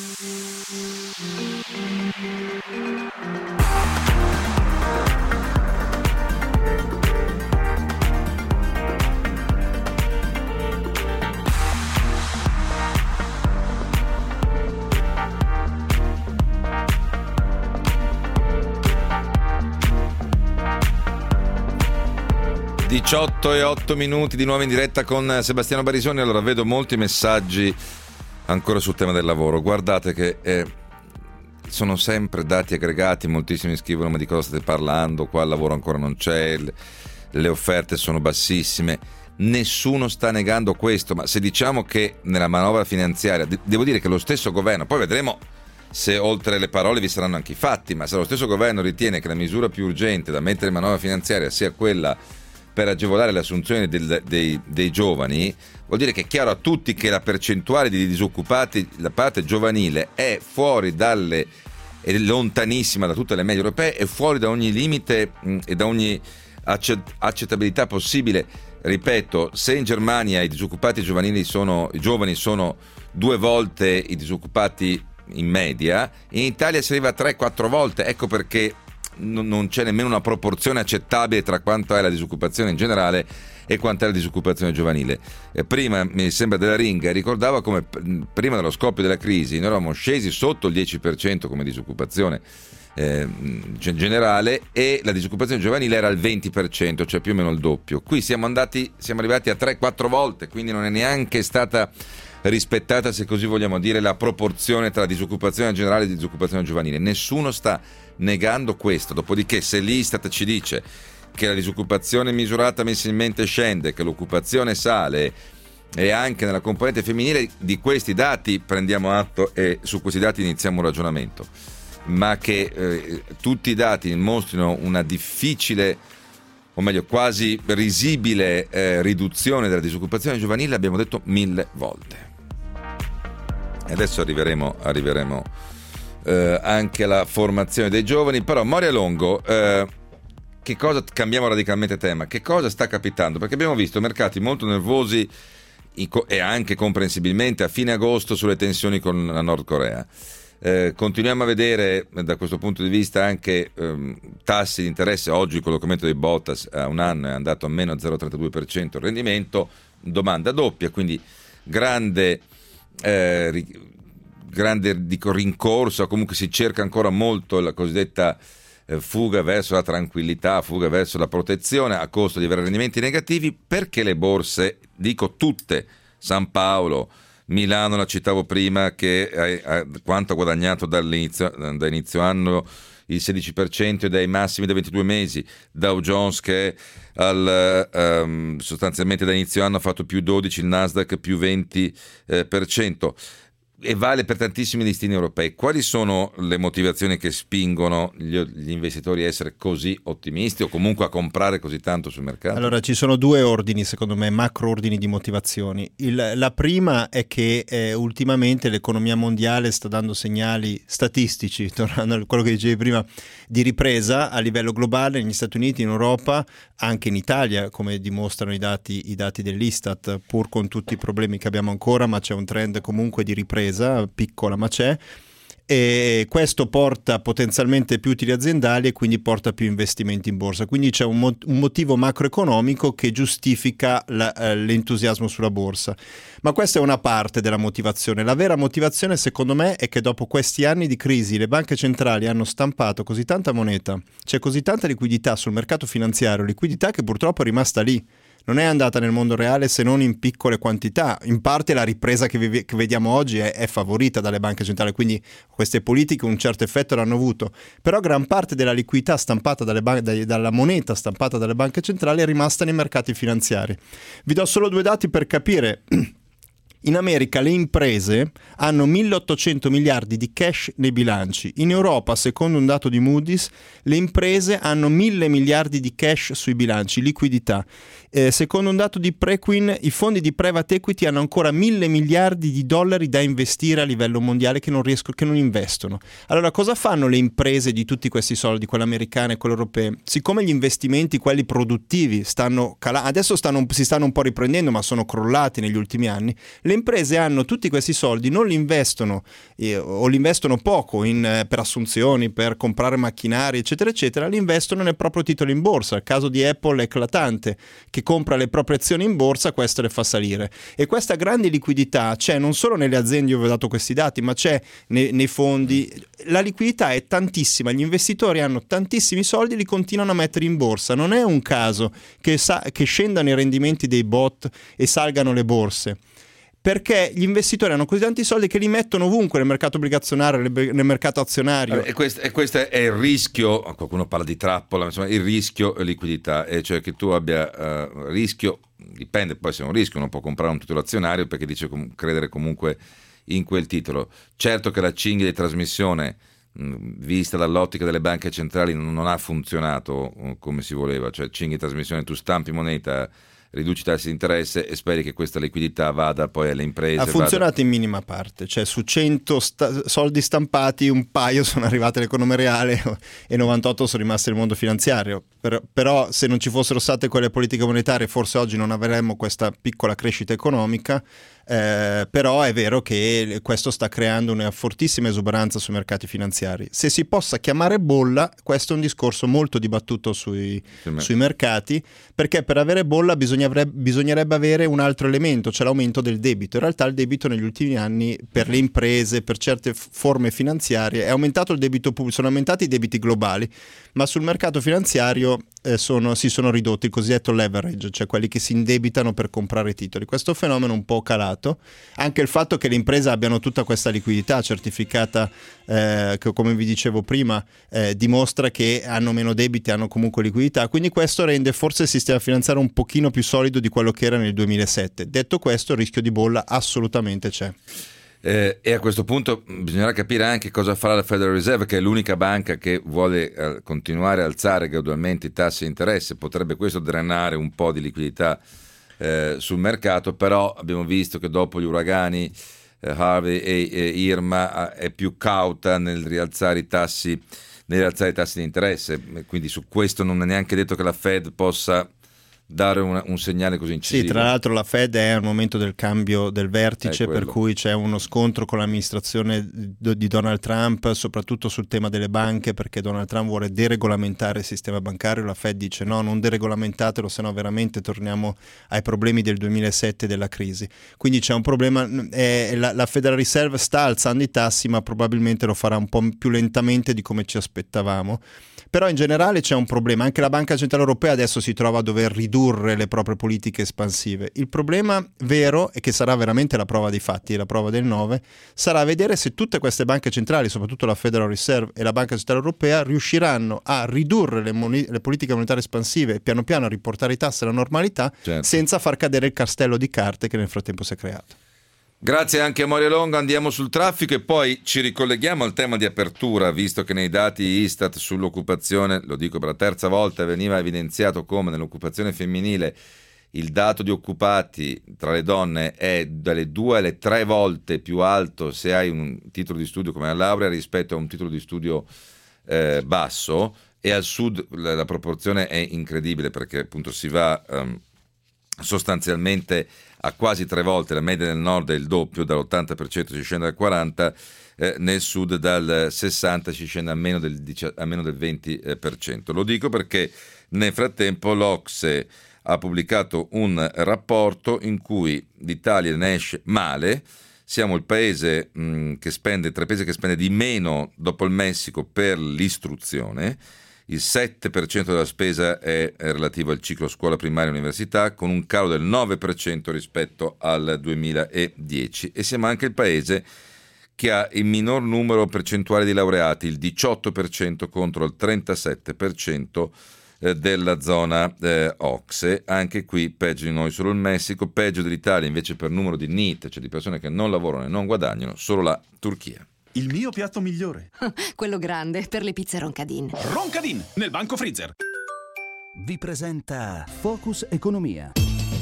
diciotto e otto minuti di nuovo in diretta con Sebastiano Barisoni. Allora, vedo molti messaggi ancora sul tema del lavoro. Guardate che eh, sono sempre dati aggregati, moltissimi scrivono: ma di cosa state parlando? Qua il lavoro ancora non c'è, le, le offerte sono bassissime. Nessuno sta negando questo, ma se diciamo che nella manovra finanziaria, de- devo dire che lo stesso governo, poi vedremo se oltre le parole vi saranno anche i fatti, ma se lo stesso governo ritiene che la misura più urgente da mettere in manovra finanziaria sia quella per agevolare le assunzioni del, dei, dei giovani, vuol dire che è chiaro a tutti che la percentuale di disoccupati, la parte giovanile, è fuori dalle, è lontanissima da tutte le medie europee, è fuori da ogni limite mh, e da ogni accettabilità possibile. Ripeto, se in Germania i disoccupati giovanili sono, i giovani sono due volte i disoccupati in media, in Italia si arriva a tre quattro volte. Ecco perché non c'è nemmeno una proporzione accettabile tra quanto è la disoccupazione in generale e quanto è la disoccupazione giovanile. E prima, mi sembra, della Ringa ricordava come prima dello scoppio della crisi noi eravamo scesi sotto il dieci per cento come disoccupazione eh, generale, e la disoccupazione giovanile era al venti per cento, cioè più o meno il doppio. Qui siamo andati, siamo arrivati a tre quattro volte, quindi non è neanche stata rispettata, se così vogliamo dire, la proporzione tra disoccupazione generale e disoccupazione giovanile. Nessuno sta negando questo. Dopodiché, se l'Istat ci dice che la disoccupazione misurata mensilmente scende, che l'occupazione sale, e anche nella componente femminile, di questi dati prendiamo atto e su questi dati iniziamo un ragionamento. Ma che eh, tutti i dati mostrino una difficile, o meglio quasi risibile eh, riduzione della disoccupazione giovanile, abbiamo detto mille volte. E adesso arriveremo, arriveremo eh, anche alla formazione dei giovani. Però Moria Longo, eh, che cosa, cambiamo radicalmente tema, che cosa sta capitando? Perché abbiamo visto mercati molto nervosi e anche comprensibilmente a fine agosto sulle tensioni con la Nord Corea. Eh, continuiamo a vedere da questo punto di vista anche ehm, tassi di interesse. Oggi il collocamento dei Bottas a un anno è andato a meno zero virgola trentadue per cento il rendimento, domanda doppia, quindi grande eh, ri, grande dico, rincorsa, comunque si cerca ancora molto la cosiddetta eh, fuga verso la tranquillità, fuga verso la protezione a costo di avere rendimenti negativi, perché le borse, dico tutte, San Paolo, Milano, la citavo prima, che ha, ha, quanto ha guadagnato dall'inizio, da inizio anno il sedici per cento e dai massimi da ventidue mesi, Dow Jones che al, um, sostanzialmente da inizio anno ha fatto più dodici, il Nasdaq più venti per cento. E vale per tantissimi listini europei. Quali sono le motivazioni che spingono gli, gli investitori a essere così ottimisti o comunque a comprare così tanto sul mercato? Allora, ci sono due ordini, secondo me, macro ordini di motivazioni. Il, la prima è che eh, ultimamente l'economia mondiale sta dando segnali statistici, tornando a quello che dicevi prima, di ripresa a livello globale negli Stati Uniti, in Europa, anche in Italia, come dimostrano i dati, i dati dell'Istat, pur con tutti i problemi che abbiamo ancora, ma c'è un trend comunque di ripresa, piccola ma c'è, e questo porta potenzialmente più utili aziendali e quindi porta più investimenti in borsa, quindi c'è un, mo- un motivo macroeconomico che giustifica la, eh, l'entusiasmo sulla borsa. Ma questa è una parte della motivazione. La vera motivazione, secondo me, è che dopo questi anni di crisi le banche centrali hanno stampato così tanta moneta, c'è così tanta liquidità sul mercato finanziario, liquidità che purtroppo è rimasta lì, non è andata nel mondo reale se non in piccole quantità. In parte la ripresa che, vi, che vediamo oggi è, è favorita dalle banche centrali, quindi queste politiche un certo effetto l'hanno avuto, però gran parte della liquidità stampata dalle ban- dai, dalla moneta stampata dalle banche centrali è rimasta nei mercati finanziari. Vi do solo due dati per capire. In America le imprese hanno milleottocento miliardi di cash nei bilanci. In Europa, secondo un dato di Moody's, le imprese hanno mille miliardi di cash sui bilanci, liquidità. Eh, secondo un dato di Preqin, i fondi di private equity hanno ancora mille miliardi di dollari da investire a livello mondiale che non riescono, che non investono. Allora, cosa fanno le imprese di tutti questi soldi, quelle americane e quelle europee? Siccome gli investimenti, quelli produttivi, stanno calando, adesso stanno, si stanno un po' riprendendo, ma sono crollati negli ultimi anni, le imprese hanno tutti questi soldi, non li investono eh, o li investono poco in, eh, per assunzioni, per comprare macchinari, eccetera, eccetera, li investono nel proprio titolo in borsa. Il caso di Apple è eclatante, che compra le proprie azioni in borsa, questo le fa salire. E questa grande liquidità c'è non solo nelle aziende, io vi ho dato questi dati, ma c'è nei, nei fondi. La liquidità è tantissima, gli investitori hanno tantissimi soldi e li continuano a mettere in borsa. Non è un caso che, sa- che scendano i rendimenti dei bot e salgano le borse, perché gli investitori hanno così tanti soldi che li mettono ovunque, nel mercato obbligazionario, nel mercato azionario. Allora, e, questo, e questo è il rischio, qualcuno parla di trappola, insomma, il rischio liquidità, e cioè che tu abbia uh, rischio, dipende, può essere un rischio, non può comprare un titolo azionario perché dice com- credere comunque in quel titolo. Certo che la cinghia di trasmissione mh, vista dall'ottica delle banche centrali non, non ha funzionato uh, come si voleva, cioè cinghia di trasmissione, tu stampi moneta, riduci i tassi di interesse e speri che questa liquidità vada poi alle imprese. Ha funzionato vada... in minima parte, cioè su cento sta- soldi stampati un paio sono arrivati all'economia reale e novantotto sono rimasti nel mondo finanziario. Per- però se non ci fossero state quelle politiche monetarie forse oggi non avremmo questa piccola crescita economica. Eh, però è vero che questo sta creando una fortissima esuberanza sui mercati finanziari. Se si possa chiamare bolla, questo è un discorso molto dibattuto sui, sui mercati, perché per avere bolla bisognerebbe, bisognerebbe avere un altro elemento, cioè l'aumento del debito. In realtà il debito negli ultimi anni per le imprese, per certe f- forme finanziarie, è aumentato il debito pubblico, sono aumentati i debiti globali, ma sul mercato finanziario eh, sono, si sono ridotti il cosiddetto leverage, cioè quelli che si indebitano per comprare titoli. Questo fenomeno un po' calato. Anche il fatto che le imprese abbiano tutta questa liquidità certificata, eh, che come vi dicevo prima, eh, dimostra che hanno meno debiti, hanno comunque liquidità, quindi questo rende forse il sistema finanziario un pochino più solido di quello che era nel duemilasette. Detto questo, il rischio di bolla assolutamente c'è. Eh, e a questo punto bisognerà capire anche cosa farà la Federal Reserve, che è l'unica banca che vuole eh, continuare a alzare gradualmente i tassi di interesse. Potrebbe questo drenare un po' di liquidità eh, sul mercato, però abbiamo visto che dopo gli uragani eh, Harvey e, e Irma eh, è più cauta nel rialzare i tassi, nel rialzare i tassi di interesse, quindi su questo non è neanche detto che la Fed possa dare una, un segnale così incisivo. Sì, tra l'altro la Fed è al momento del cambio del vertice, per cui c'è uno scontro con l'amministrazione di Donald Trump, soprattutto sul tema delle banche, perché Donald Trump vuole deregolamentare il sistema bancario, la Fed dice no, non deregolamentatelo, sennò veramente torniamo ai problemi del duemilasette della crisi. Quindi c'è un problema, eh, la, la Federal Reserve sta alzando i tassi, ma probabilmente lo farà un po' più lentamente di come ci aspettavamo. Però in generale c'è un problema, anche la Banca Centrale Europea adesso si trova a dover ridurre le proprie politiche espansive. Il problema vero, e che sarà veramente la prova dei fatti, la prova del nove, sarà vedere se tutte queste banche centrali, soprattutto la Federal Reserve e la Banca Centrale Europea, riusciranno a ridurre le, moni- le politiche monetarie espansive e piano piano a riportare i tassi alla normalità, certo, senza far cadere il castello di carte che nel frattempo si è creato. Grazie anche a Moria Longo, andiamo sul traffico e poi ci ricolleghiamo al tema di apertura, visto che nei dati Istat sull'occupazione, lo dico per la terza volta, veniva evidenziato come nell'occupazione femminile il dato di occupati tra le donne è dalle due alle tre volte più alto se hai un titolo di studio come la laurea rispetto a un titolo di studio eh, basso, e al sud la, la proporzione è incredibile, perché appunto si va um, sostanzialmente a quasi tre volte, la media nel nord è il doppio, dall'ottanta per cento si scende al quaranta per cento, eh, nel sud dal sessanta per cento si scende a meno del, a meno del venti per cento. Lo dico perché nel frattempo l'Ocse ha pubblicato un rapporto in cui l'Italia ne esce male. Siamo il paese mh, che spende, tra i paesi che spende di meno dopo il Messico per l'istruzione. Il sette per cento della spesa è relativo al ciclo scuola primaria e università, con un calo del nove per cento rispetto al duemiladieci, e siamo anche il paese che ha il minor numero percentuale di laureati, il diciotto per cento contro il trentasette per cento della zona eh, Ocse. Anche qui peggio di noi solo il Messico, peggio dell'Italia invece per numero di N I T, cioè di persone che non lavorano e non guadagnano, solo la Turchia. Il mio piatto migliore. Quello grande per le pizze Roncadin. Roncadin, nel banco freezer. Vi presenta Focus Economia.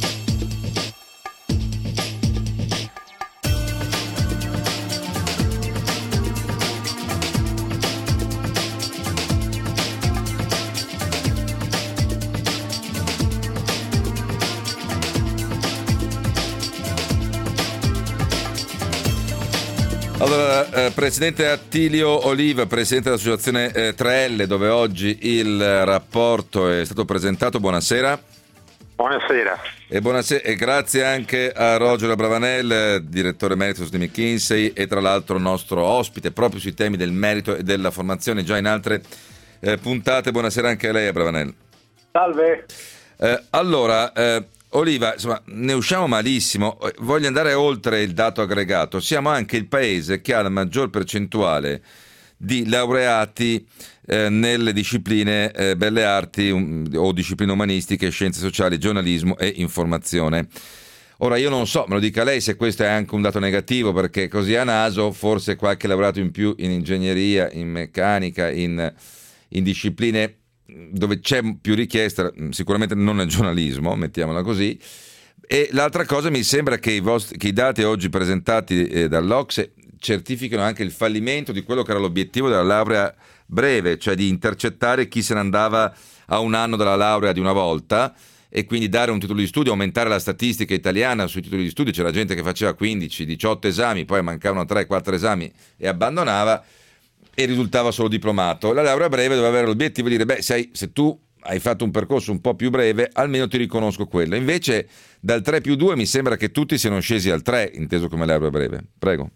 Allora, eh, Presidente Attilio Oliva, Presidente dell'Associazione eh, tre L, dove oggi il rapporto è stato presentato, buonasera. Buonasera. E, buonasera, e grazie anche a Roger Abravanel, direttore emeritus di McKinsey e tra l'altro nostro ospite proprio sui temi del merito e della formazione già in altre eh, puntate. Buonasera anche a lei, Abravanel. Salve. Eh, allora... Eh, Oliva, insomma, ne usciamo malissimo. Voglio andare oltre il dato aggregato. Siamo anche il paese che ha la maggior percentuale di laureati eh, nelle discipline eh, belle arti um, o discipline umanistiche, scienze sociali, giornalismo e informazione. Ora io non so, me lo dica lei se questo è anche un dato negativo, perché così a naso forse qualche laureato in più in ingegneria, in meccanica, in, in discipline dove c'è più richiesta, sicuramente non nel giornalismo, mettiamola così. E l'altra cosa, mi sembra che i, vostri, che i dati oggi presentati eh, dall'Ocse certificano anche il fallimento di quello che era l'obiettivo della laurea breve, cioè di intercettare chi se ne andava a un anno dalla laurea di una volta e quindi dare un titolo di studio, aumentare la statistica italiana sui titoli di studio. C'era gente che faceva quindici diciotto esami, poi mancavano tre quattro esami e abbandonava e risultava solo diplomato. La laurea breve doveva avere l'obiettivo di dire, beh, se, hai, se tu hai fatto un percorso un po' più breve, almeno ti riconosco quello. Invece dal tre più due mi sembra che tutti siano scesi al tre, inteso come laurea breve. Prego.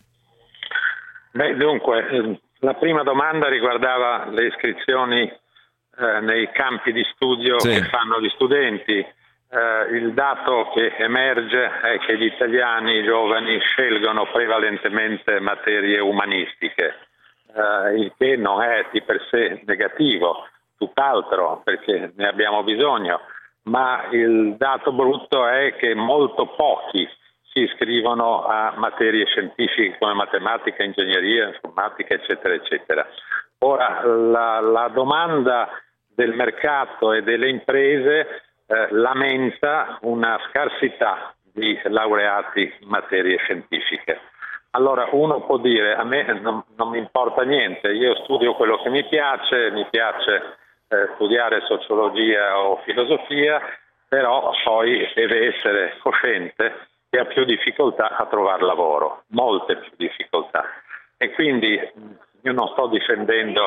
Beh, dunque, la prima domanda riguardava le iscrizioni eh, nei campi di studio sì. che fanno gli studenti. Eh, il dato che emerge è che gli italiani giovani scelgono prevalentemente materie umanistiche. Uh, il che non è di per sé negativo, tutt'altro, perché ne abbiamo bisogno, ma il dato brutto è che molto pochi si iscrivono a materie scientifiche come matematica, ingegneria, informatica, eccetera, eccetera. Ora, la, la domanda del mercato e delle imprese eh, lamenta una scarsità di laureati in materie scientifiche. Allora uno può dire, a me non, non mi importa niente, io studio quello che mi piace, mi piace eh, studiare sociologia o filosofia, però poi deve essere cosciente che ha più difficoltà a trovare lavoro, molte più difficoltà. E quindi io non sto difendendo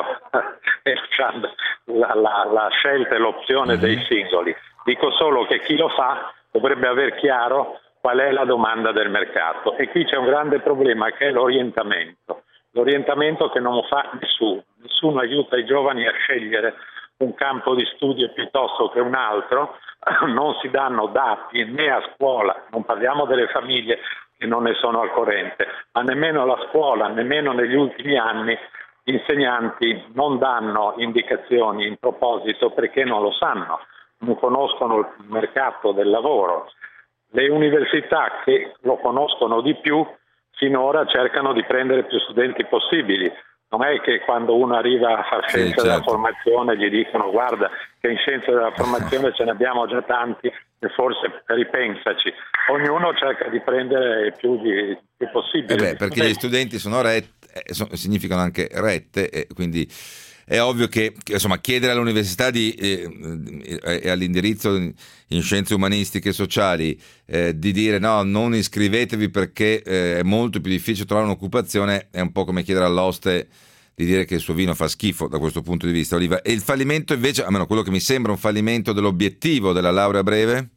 la, la, la scelta e l'opzione mm-hmm. dei singoli, dico solo che chi lo fa dovrebbe aver chiaro qual è la domanda del mercato, e qui c'è un grande problema che è l'orientamento, l'orientamento che non lo fa nessuno, nessuno aiuta i giovani a scegliere un campo di studio piuttosto che un altro, non si danno dati né a scuola, non parliamo delle famiglie che non ne sono al corrente, ma nemmeno la scuola, nemmeno negli ultimi anni gli insegnanti non danno indicazioni in proposito perché non lo sanno, non conoscono il mercato del lavoro. Le università che lo conoscono di più finora cercano di prendere più studenti possibili. Non è che quando uno arriva a fare scienza sì, certo. della formazione gli dicono guarda che in scienza della formazione ce ne abbiamo già tanti e forse ripensaci. Ognuno cerca di prendere più, di, più possibile. Eh beh, perché gli studenti sono rette, eh, sono, significano anche rette, e quindi è ovvio che insomma chiedere all'università di, eh, e all'indirizzo in scienze umanistiche e sociali eh, di dire no, non iscrivetevi perché eh, è molto più difficile trovare un'occupazione, è un po' come chiedere all'oste di dire che il suo vino fa schifo da questo punto di vista, Oliva. E il fallimento invece, almeno quello che mi sembra un fallimento dell'obiettivo della laurea breve?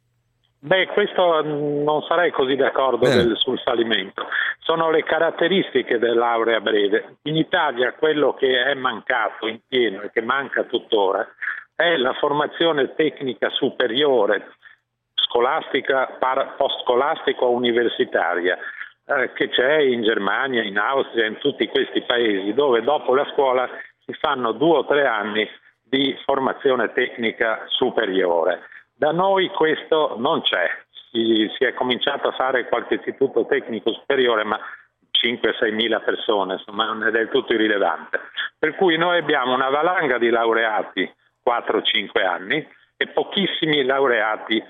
Beh, questo non sarei così d'accordo del, sul fallimento. Sono le caratteristiche della laurea breve. In Italia quello che è mancato in pieno e che manca tuttora è la formazione tecnica superiore, scolastica, post-scolastica o universitaria, eh, che c'è in Germania, in Austria, in tutti questi paesi, dove dopo la scuola si fanno due o tre anni di formazione tecnica superiore. Da noi questo non c'è, si, si è cominciato a fare qualche istituto tecnico superiore, ma cinque sei mila persone, insomma non è del tutto irrilevante. Per cui noi abbiamo una valanga di laureati quattro cinque anni e pochissimi laureati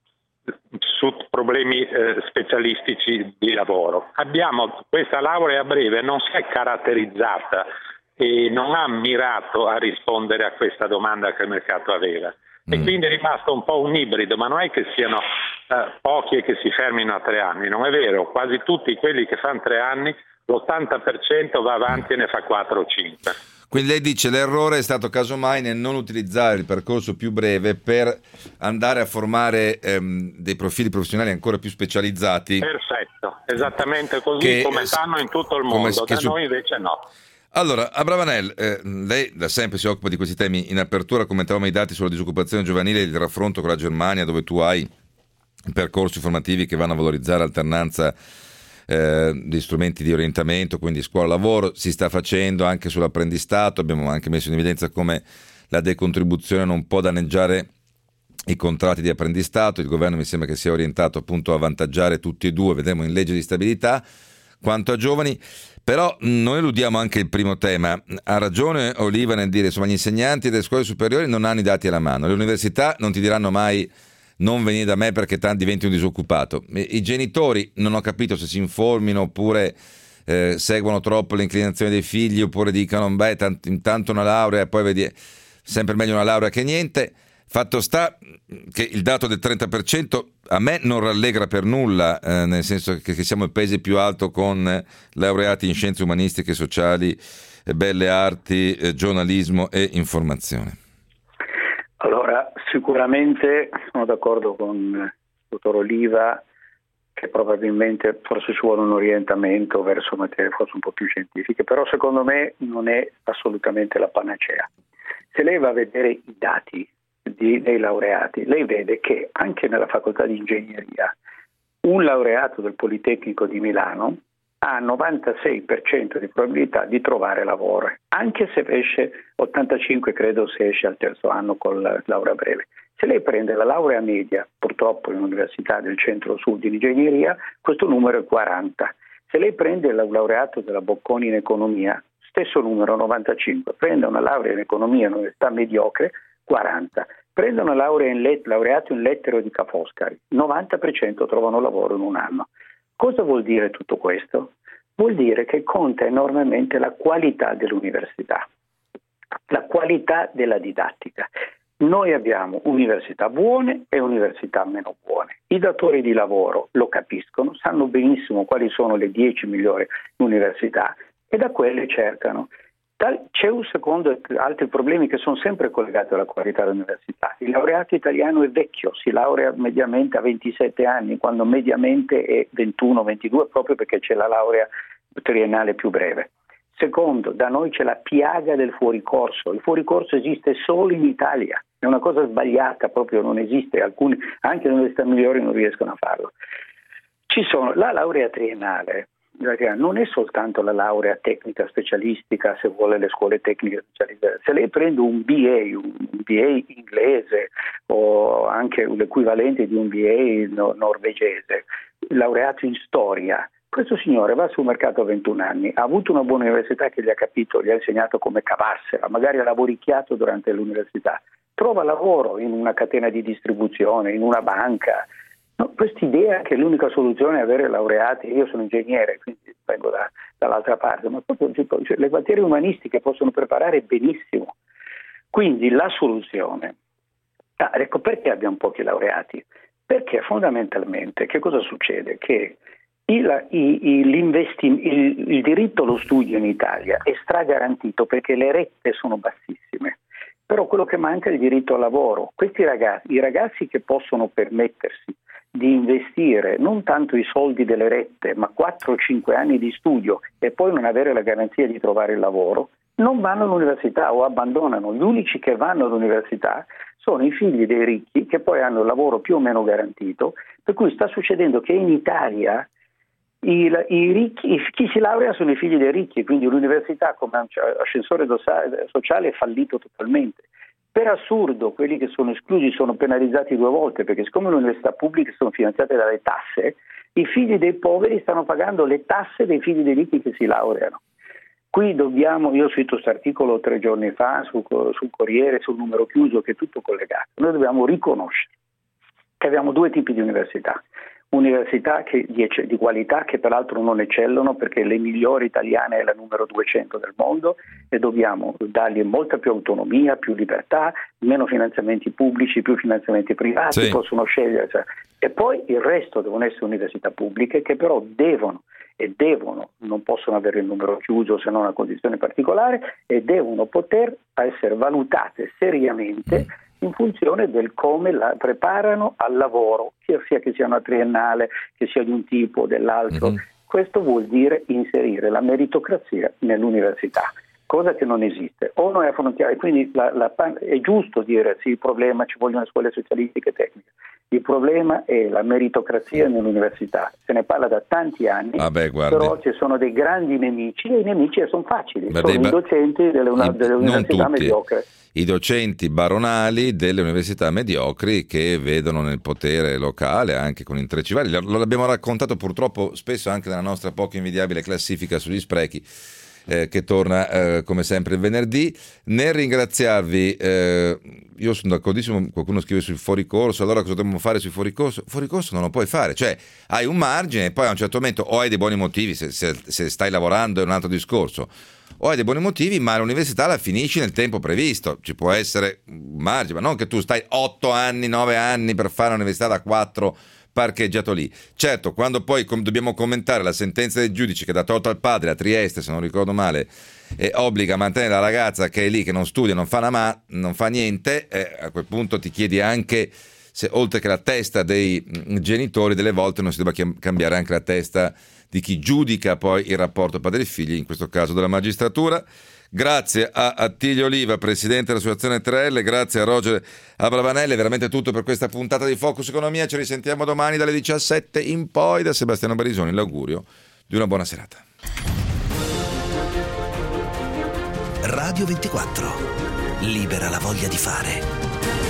su problemi eh, specialistici di lavoro. Abbiamo questa laurea breve, non si è caratterizzata e non ha mirato a rispondere a questa domanda che il mercato aveva. E mm. quindi è rimasto un po' un ibrido, ma non è che siano eh, pochi e che si fermino a tre anni, non è vero, quasi tutti quelli che fanno tre anni, l'ottanta per cento va avanti mm. e ne fa quattro o cinque. Quindi lei dice l'errore è stato casomai nel non utilizzare il percorso più breve per andare a formare ehm, dei profili professionali ancora più specializzati. Perfetto, esattamente così che, come fanno in tutto il come, mondo, da su... noi invece no. Allora, Abravanel, eh, lei da sempre si occupa di questi temi. In apertura commentavamo i dati sulla disoccupazione giovanile e il raffronto con la Germania, dove tu hai percorsi formativi che vanno a valorizzare alternanza eh, di strumenti di orientamento, quindi scuola-lavoro. Si sta facendo anche sull'apprendistato, abbiamo anche messo in evidenza come la decontribuzione non può danneggiare i contratti di apprendistato. Il governo mi sembra che sia orientato appunto a avvantaggiare tutti e due, vedremo in legge di stabilità. Quanto a giovani, però non eludiamo anche il primo tema. Ha ragione Oliva nel dire insomma gli insegnanti delle scuole superiori non hanno i dati alla mano, le università non ti diranno mai non venire da me perché tanto diventi un disoccupato, i genitori non ho capito se si informino oppure eh, seguono troppo le inclinazioni dei figli oppure dicono beh tant- intanto una laurea poi vedi sempre meglio una laurea che niente. Fatto sta che il dato del trenta per cento a me non rallegra per nulla, eh, nel senso che, che siamo il paese più alto con eh, laureati in scienze umanistiche e sociali, eh, belle arti, eh, giornalismo e informazione. Allora, sicuramente sono d'accordo con il dottor Oliva che probabilmente forse ci vuole un orientamento verso materie forse un po' più scientifiche, però secondo me non è assolutamente la panacea. Se lei va a vedere i dati Di, dei laureati, lei vede che anche nella facoltà di ingegneria un laureato del Politecnico di Milano ha novantasei per cento di probabilità di trovare lavoro, anche se esce ottantacinque credo se esce al terzo anno con la laurea breve. Se lei prende la laurea media, purtroppo in università del centro-sud di ingegneria, questo numero è quaranta. Se lei prende il laureato della Bocconi in economia, stesso numero novantacinque, prende una laurea in economia in università mediocre, quaranta. Prende una laurea in let- laureato in lettere di Ca' Foscari, novanta per cento trovano lavoro in un anno. Cosa vuol dire tutto questo? Vuol dire che conta enormemente la qualità dell'università, la qualità della didattica. Noi abbiamo università buone e università meno buone. I datori di lavoro lo capiscono, sanno benissimo quali sono le dieci migliori università e da quelle cercano. C'è un secondo, altri problemi che sono sempre collegati alla qualità dell'università. Il laureato italiano è vecchio, si laurea mediamente a ventisette anni, quando mediamente è ventuno ventidue, proprio perché c'è la laurea triennale più breve. Secondo, da noi c'è la piaga del fuoricorso. Il fuoricorso esiste solo in Italia, è una cosa sbagliata, proprio non esiste. Alcuni, anche le università migliori non riescono a farlo. Ci sono la laurea triennale. Non è soltanto la laurea tecnica specialistica, se vuole le scuole tecniche specializzate. Se lei prende un B A, un B A inglese o anche l'equivalente di un B A no, norvegese, laureato in storia, questo signore va sul mercato a ventuno anni, ha avuto una buona università che gli ha capito, gli ha insegnato come cavarsela, magari ha lavoricchiato durante l'università, trova lavoro in una catena di distribuzione, in una banca. No, quest'idea che l'unica soluzione è avere laureati, io sono ingegnere, quindi vengo da, dall'altra parte, ma proprio cioè, le materie umanistiche possono preparare benissimo. Quindi la soluzione, ah, ecco perché abbiamo pochi laureati, perché fondamentalmente che cosa succede? Che il, il, il, il diritto allo studio in Italia è stragarantito perché le rette sono bassissime, però quello che manca è il diritto al lavoro. Questi ragazzi, i ragazzi che possono permettersi di investire non tanto i soldi delle rette, ma quattro o cinque anni di studio e poi non avere la garanzia di trovare il lavoro, non vanno all'università o abbandonano. Gli unici che vanno all'università sono i figli dei ricchi che poi hanno il lavoro più o meno garantito, per cui sta succedendo che in Italia i, i ricchi, chi si laurea sono i figli dei ricchi, quindi l'università come ascensore sociale è fallito totalmente. Per assurdo, quelli che sono esclusi sono penalizzati due volte, perché siccome le università pubbliche sono finanziate dalle tasse, i figli dei poveri stanno pagando le tasse dei figli dei ricchi che si laureano. Qui dobbiamo, io ho scritto questo articolo tre giorni fa sul, sul Corriere, sul numero chiuso, che è tutto collegato. Noi dobbiamo riconoscere che abbiamo due tipi di università. Università che, di, di qualità che peraltro non eccellono, perché le migliori italiane è la numero duecento del mondo, e dobbiamo dargli molta più autonomia, più libertà, meno finanziamenti pubblici, più finanziamenti privati, sì. Possono scegliere. Cioè. E poi il resto devono essere università pubbliche che però devono e devono, non possono avere il numero chiuso se non a condizione particolare, e devono poter essere valutate seriamente in funzione del come la preparano al lavoro, sia che sia una triennale, che sia di un tipo o dell'altro. Mm-hmm. Questo vuol dire inserire la meritocrazia nell'università, cosa che non esiste. O noi affrontiamo, e quindi la, la, è giusto dire sì, il problema, ci vogliono scuole socialistiche tecniche. Il problema è la meritocrazia nell'università. Se ne parla da tanti anni, ah beh, però ci sono dei grandi nemici, e i nemici sono facili, beh, sono i docenti delle, una, i, delle università mediocri. I docenti baronali delle università mediocri che vedono nel potere locale anche con intrecci vari. Lo abbiamo raccontato purtroppo spesso anche nella nostra poco invidiabile classifica sugli sprechi, eh, che torna eh, come sempre il venerdì. Nel ringraziarvi, eh, io sono d'accordissimo, qualcuno scrive sul fuoricorso, allora cosa dobbiamo fare sui fuoricorso? Fuoricorso non lo puoi fare, cioè hai un margine e poi a un certo momento o hai dei buoni motivi, se, se, se stai lavorando è un altro discorso, o hai dei buoni motivi, ma l'università la finisci nel tempo previsto. Ci può essere un margine, ma non che tu stai otto anni, nove anni per fare un'università da quattro parcheggiato lì. Certo, quando poi com- dobbiamo commentare la sentenza del giudice che dà torto al padre a Trieste, se non ricordo male, e obbliga a mantenere la ragazza che è lì, che non studia, non fa, una ma- non fa niente, eh, a quel punto ti chiedi anche se oltre che la testa dei genitori delle volte non si debba chiam- cambiare anche la testa di chi giudica poi il rapporto padre e figli, in questo caso della magistratura. Grazie a Attilio Oliva, presidente dell'associazione tre L, grazie a Roger Abravanelli, veramente tutto per questa puntata di Focus Economia. Ci risentiamo domani dalle diciassette in poi. Da Sebastiano Barisoni l'augurio di una buona serata. Radio ventiquattro, libera la voglia di fare.